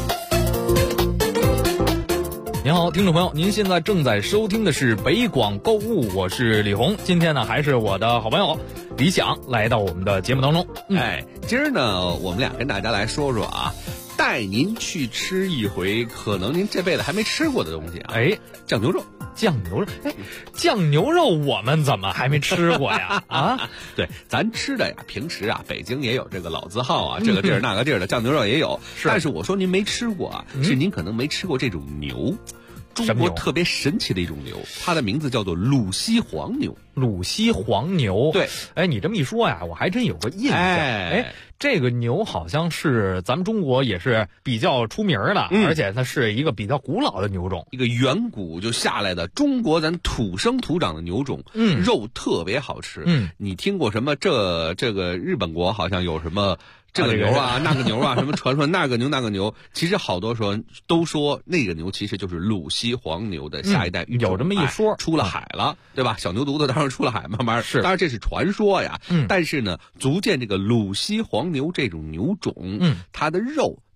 您好，听众朋友，您现在正在收听的是北广购物，我是李红。今天呢，还是我的好朋友李想来到我们的节目当中。 今儿呢，我们俩跟大家来说说带您去吃一回可能您这辈子还没吃过的东西酱牛肉。 酱牛肉我们怎么还没吃过呀？ 对，咱吃的呀，平时北京也有这个老字号这个地儿那个地儿的酱牛肉也有，但是我说您没吃过是您可能没吃过这种牛。中国特别神奇的一种牛，它的名字叫做鲁西黄牛。 鲁西黄牛， 对， 你这么一说呀，我还真有个印象。这个牛好像是咱们中国也是比较出名的，而且它是一个比较古老的牛种， 一个远古就下来的中国咱土生土长的牛种，肉特别好吃。你听过什么这个日本国好像有什么这个牛那个牛什么传说那个牛，其实好多时候都说那个牛其实就是鲁西黄牛的下一代育种， 有这么一说， 出了海了，对吧？小牛犊子当然出了海，慢慢是， 当然这是传说呀。但是呢，足见这个鲁西黄牛这种牛种，它的肉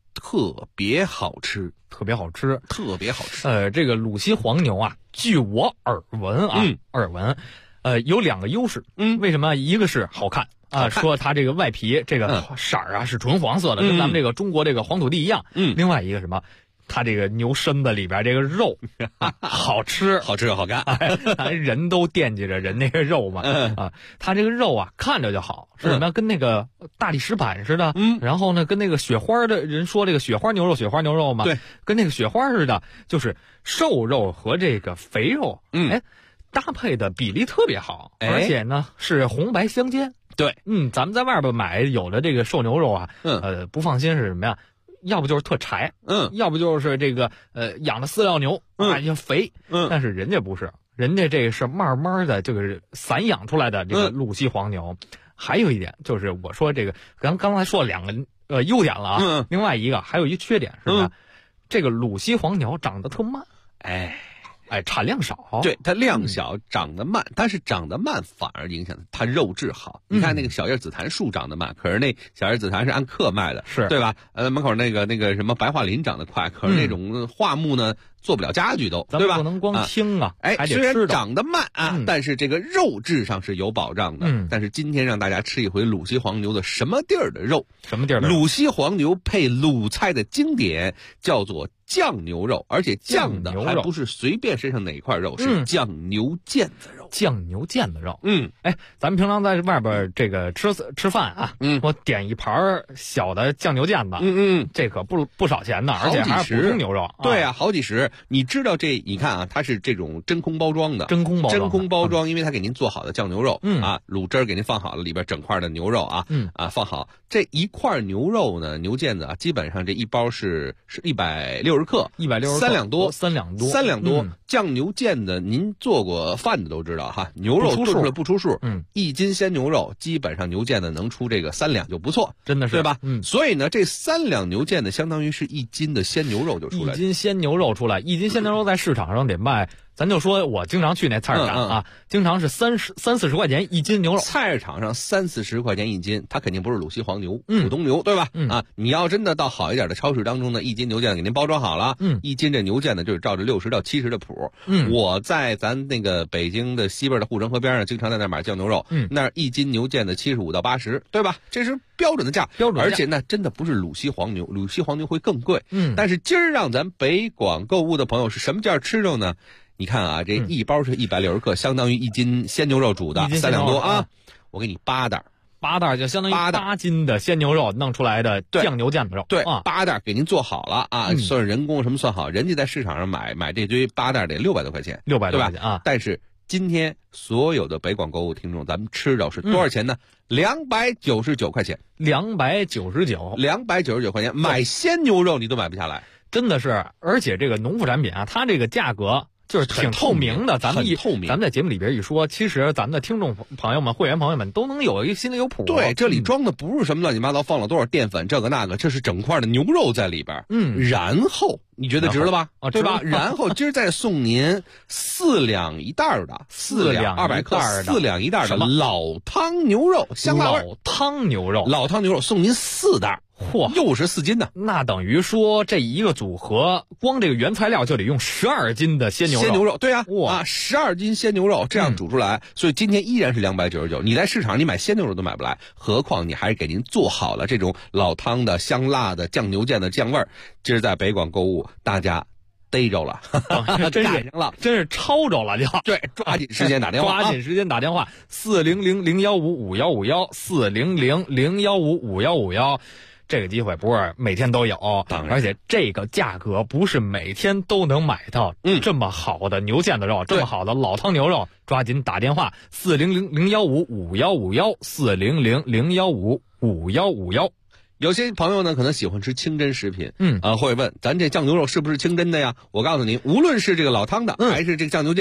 特别好吃， 特别好吃。这个鲁西黄牛啊，据我耳闻啊，有2个优势。为什么？一个是好看啊，说它这个外皮这个色儿啊是纯黄色的，跟咱们这个中国这个黄土地一样。另外一个什么？它这个牛身子里边这个肉好吃好看， 咱人都惦记着人那个肉嘛。它这个肉啊看着就好，是什么？跟那个大理石板似的。然后呢，跟那个雪花的人说这个雪花牛肉嘛， 对， 跟那个雪花似的，就是瘦肉和这个肥肉，搭配的比例特别好，而且呢是红白相间。 对， 咱们在外边买有的这个瘦牛肉啊，不放心是什么呀？要不就是特柴，要不就是这个养的饲料牛就肥，但是人家不是，人家这个是慢慢的就是散养出来的这个鲁西黄牛。还有一点就是我说这个刚才说了2个优点了啊，另外一个还有一缺点是吧？这个鲁西黄牛长得特慢，产量少。 对，它量小，长得慢，但是长得慢反而影响它肉质好。你看那个小叶紫檀树长得慢，可是那小叶紫檀是按克卖的， 是对吧？门口那个什么白桦林长得快，可是那种桦木呢做不了家具都，对吧？ 不能光听啊，还得虽然长得慢啊，但是这个肉质上是有保障的。但是今天让大家吃一回鲁西黄牛的什么地儿的肉？ 什么地儿的？ 鲁西黄牛配鲁菜的经典叫做酱牛肉，而且酱的还不是随便身上哪一块肉，是酱牛腱子肉。 酱牛腱子肉，咱们平常在外边这个吃饭啊，我点一盘小的酱牛腱子，这可不少钱呢，而且还是普通牛肉。 对啊，好几十。你知道这？你看啊，它是这种真空包装的， 真空包装， 因为它给您做好的酱牛肉，卤汁给您放好了，里边整块的牛肉放好。这一块牛肉呢，牛腱子啊，基本上这一包是160克，3两多。酱牛腱子，您做过饭的都知道哈，牛肉炖出来不出数，1斤鲜牛肉基本上牛腱子能出这个3两就不错， 真的是对吧？所以呢，这3两牛腱子相当于是1斤的鲜牛肉就出来了。 1斤鲜牛肉出来，1斤鲜牛肉在市场上得卖。咱就说我经常去那菜市场啊，经常是30-40块钱1斤牛肉。 菜市场上30-40块钱1斤，它肯定不是鲁西黄牛，普通牛，对吧？你要真的到好一点的超市当中呢，1斤牛腱子给您包装好了，1斤这牛腱子就是照着60到70的谱。我在咱那个北京的西边的护城河边上，经常在那买酱牛肉，那1斤牛腱子75到80，对吧？这是标准的价，而且那真的不是鲁西黄牛，鲁西黄牛会更贵。但是今儿让咱北广购物的朋友是什么价吃肉呢？你看啊，这一包是160克，相当于1斤鲜牛肉煮的3两多啊。我给你8袋就相当于8斤的鲜牛肉弄出来的酱牛腱子肉。 对，8袋给您做好了啊，算人工什么算好，人家在市场上买这堆8袋得600多块钱 ，600多块钱啊。 但是今天所有的北广购物听众，咱们吃肉是多少钱呢？299块钱，299块钱，买鲜牛肉你都买不下来， 真的是。而且这个农副产品啊，它这个价格就是挺透明的，咱们在节目里边一说，其实咱们的听众朋友们、会员朋友们都能有一个心里有谱。 对，这里装的不是什么乱七八糟，放了多少淀粉，这个那个，这是整块的牛肉在里边。然后你觉得值了吧？对吧？然后今儿再送您4两一袋的，4两200克，4两一袋的老汤牛肉，香辣味。 老汤牛肉送您4袋。 嚯， 又是4斤的， 那等于说这一个组合，光这个原材料就得用12斤的鲜牛肉。 对啊，12斤鲜牛肉这样煮出来，所以今天依然是299。你在市场你买鲜牛肉都买不来，何况你还是给您做好了这种老汤的、香辣的、酱牛腱的酱味儿。今儿在北广购物，大家逮着了， 真是抄着了就。 对，抓紧时间打电话 ，400-515-5151，400-015-5151。这个机会不是每天都有，而且这个价格不是每天都能买到这么好的牛腱子肉，这么好的老汤牛肉，抓紧打电话400-015-5151，400-015-5151。 有些朋友呢可能喜欢吃清真食品，会问咱这酱牛肉是不是清真的呀？我告诉您，无论是这个老汤的，还是这个酱牛腱子，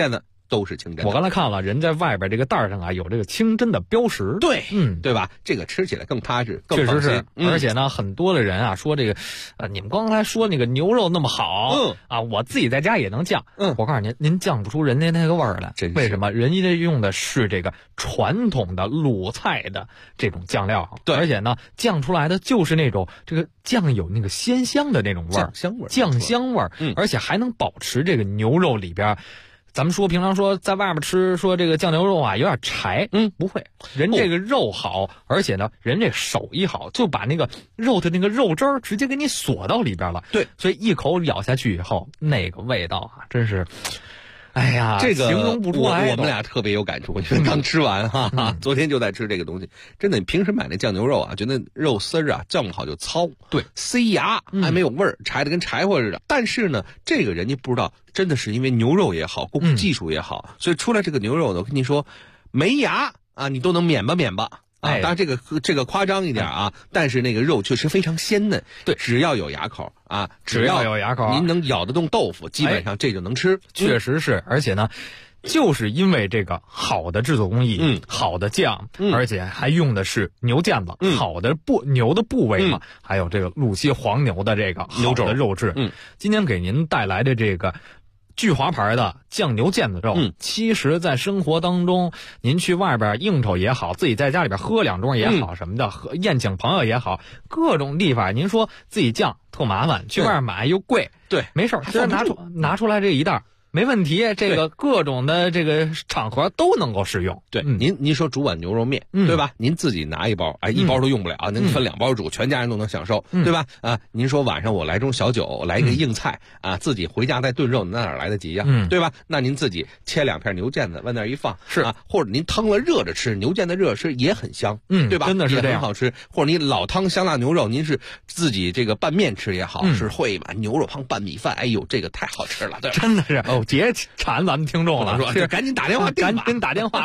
都是清真的。 我刚才看了，人在外边这个袋上啊有这个清真的标识。 对，对吧？这个吃起来更踏实，更确实是。 而且呢，很多的人啊说这个，你们刚才说那个牛肉那么好，我自己在家也能酱。我告诉您酱不出人家那个味儿来。为什么？人家用的是这个传统的鲁菜的这种酱料，对，而且呢，酱出来的就是那种这个酱有那个鲜香的那种味儿，酱香味儿，而且还能保持这个牛肉里边。咱们说平常说在外面吃说这个酱牛肉啊有点柴，不会，人这个肉好，而且呢人这手艺好，就把那个肉的那个肉汁儿直接给你锁到里边了。对，所以一口咬下去以后，那个味道啊，真是。哎呀， 这个形容不出来。 我们俩特别有感触，因为刚吃完哈，昨天就在吃这个东西。真的，你平时买那酱牛肉啊，觉得肉丝儿啊酱不好就糙，对，塞牙，还没有味儿，柴的跟柴火似的。但是呢，这个人家不知道，真的是因为牛肉也好，工艺技术也好，所以出来这个牛肉呢，我跟你说，没牙啊，你都能免吧。当然这个夸张一点啊，但是那个肉确实非常鲜嫩。对，只要有牙口啊， 只要有牙口， 您能咬得动豆腐，基本上这就能吃。 确实是，而且呢，就是因为这个好的制作工艺，好的酱，而且还用的是牛腱子，好的牛的部位嘛，还有这个鲁西黄牛的这个好的肉质。今天给您带来的这个聚华牌的酱牛腱子肉，其实在生活当中，您去外边应酬也好，自己在家里边喝两盅也好，什么的，宴请朋友也好，各种地方，您说自己酱特麻烦，去外面买又贵，对，没事，现在拿出来这一袋。没问题，这个各种的这个场合都能够使用。 对，您说煮碗牛肉面，对吧？您自己拿一包，一包都用不了，您分2包煮，全家人都能享受，对吧？您说晚上我来盅小酒，来一个硬菜啊，自己回家再炖肉，那哪来得及呀？对吧？那您自己切2片牛腱子往那一放，是啊，或者您汤了热着吃，牛腱子热吃也很香，对吧？ 真的是这样， 很好吃。或者您老汤香辣牛肉，您是自己这个拌面吃也好，是烩一碗牛肉汤拌米饭，哎呦，这个太好吃了，对， 真的是。别馋咱们听众了， 说赶紧打电话， 赶紧打电话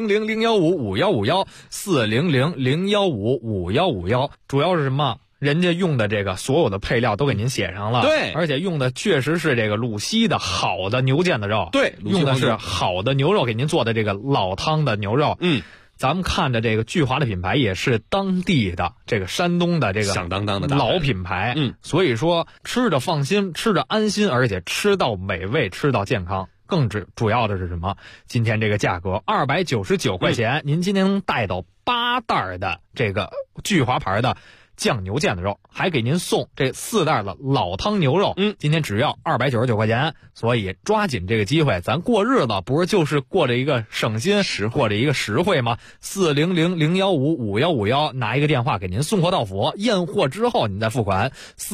400-015-5151，400-015-5151，主要是什么？人家用的这个所有的配料都给您写上了，对，而且用的确实是这个鲁西的好的牛腱子肉，对，用的是好的牛肉给您做的这个老汤的牛肉，咱们看的这个聚华的品牌也是当地的这个山东的这个响当当的老品牌，所以说吃着放心，吃着安心，而且吃到美味，吃到健康。更主要的是什么？今天这个价格299块钱，您今天能带到8袋的这个聚华牌的酱牛腱子肉，还给您送这4袋的老汤牛肉，今天只要299块钱，所以抓紧这个机会，咱过日子不是就是过着一个省心过着一个实惠吗？400-015-5151，拿一个电话给您送货到府，验货之后您再付款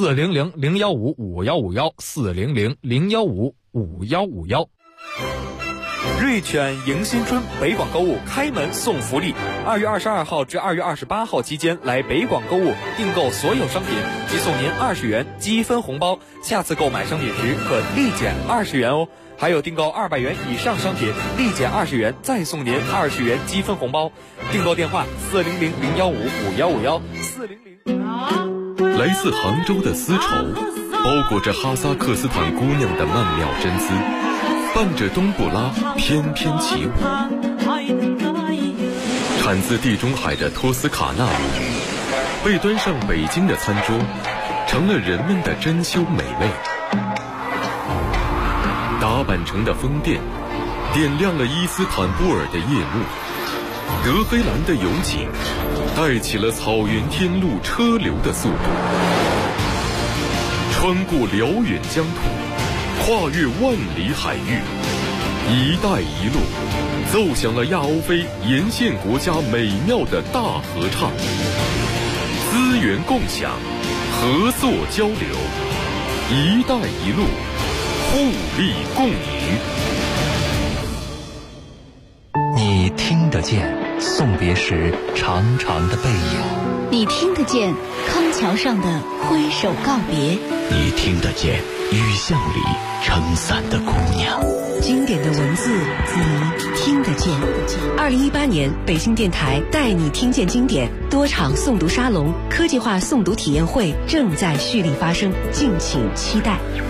，400-015-5151，400-015-5151。 瑞犬迎新春北广购物开门送福利，2月22号至2月28号期间来北广购物，订购所有商品即送您20元积分红包，下次购买商品时可立减20元哦。还有订购200元以上商品，立减20元，再送您20元积分红包。订购电话400-015-5151，400。 来自杭州的丝绸，包裹着哈萨克斯坦姑娘的曼妙真丝。伴着冬不拉翩翩起舞，产自地中海的托斯卡纳米被端上北京的餐桌，成了人们的珍馐美味。打扮成的风电，点亮了伊斯坦布尔的夜幕。德黑兰的油井，带起了草原天路车流的速度。穿过辽远疆土，跨越万里海域，一带一路奏响了亚欧非沿线国家美妙的大合唱。资源共享，合作交流，一带一路，互利共赢。 你听得见送别时长长的背影， 你听得见康桥上的挥手告别， 你听得见雨巷里撑伞的姑娘。 经典的文字，你听得见。2018年北京电台带你听见经典多场诵读沙龙、科技化诵读体验会正在蓄力发生，敬请期待。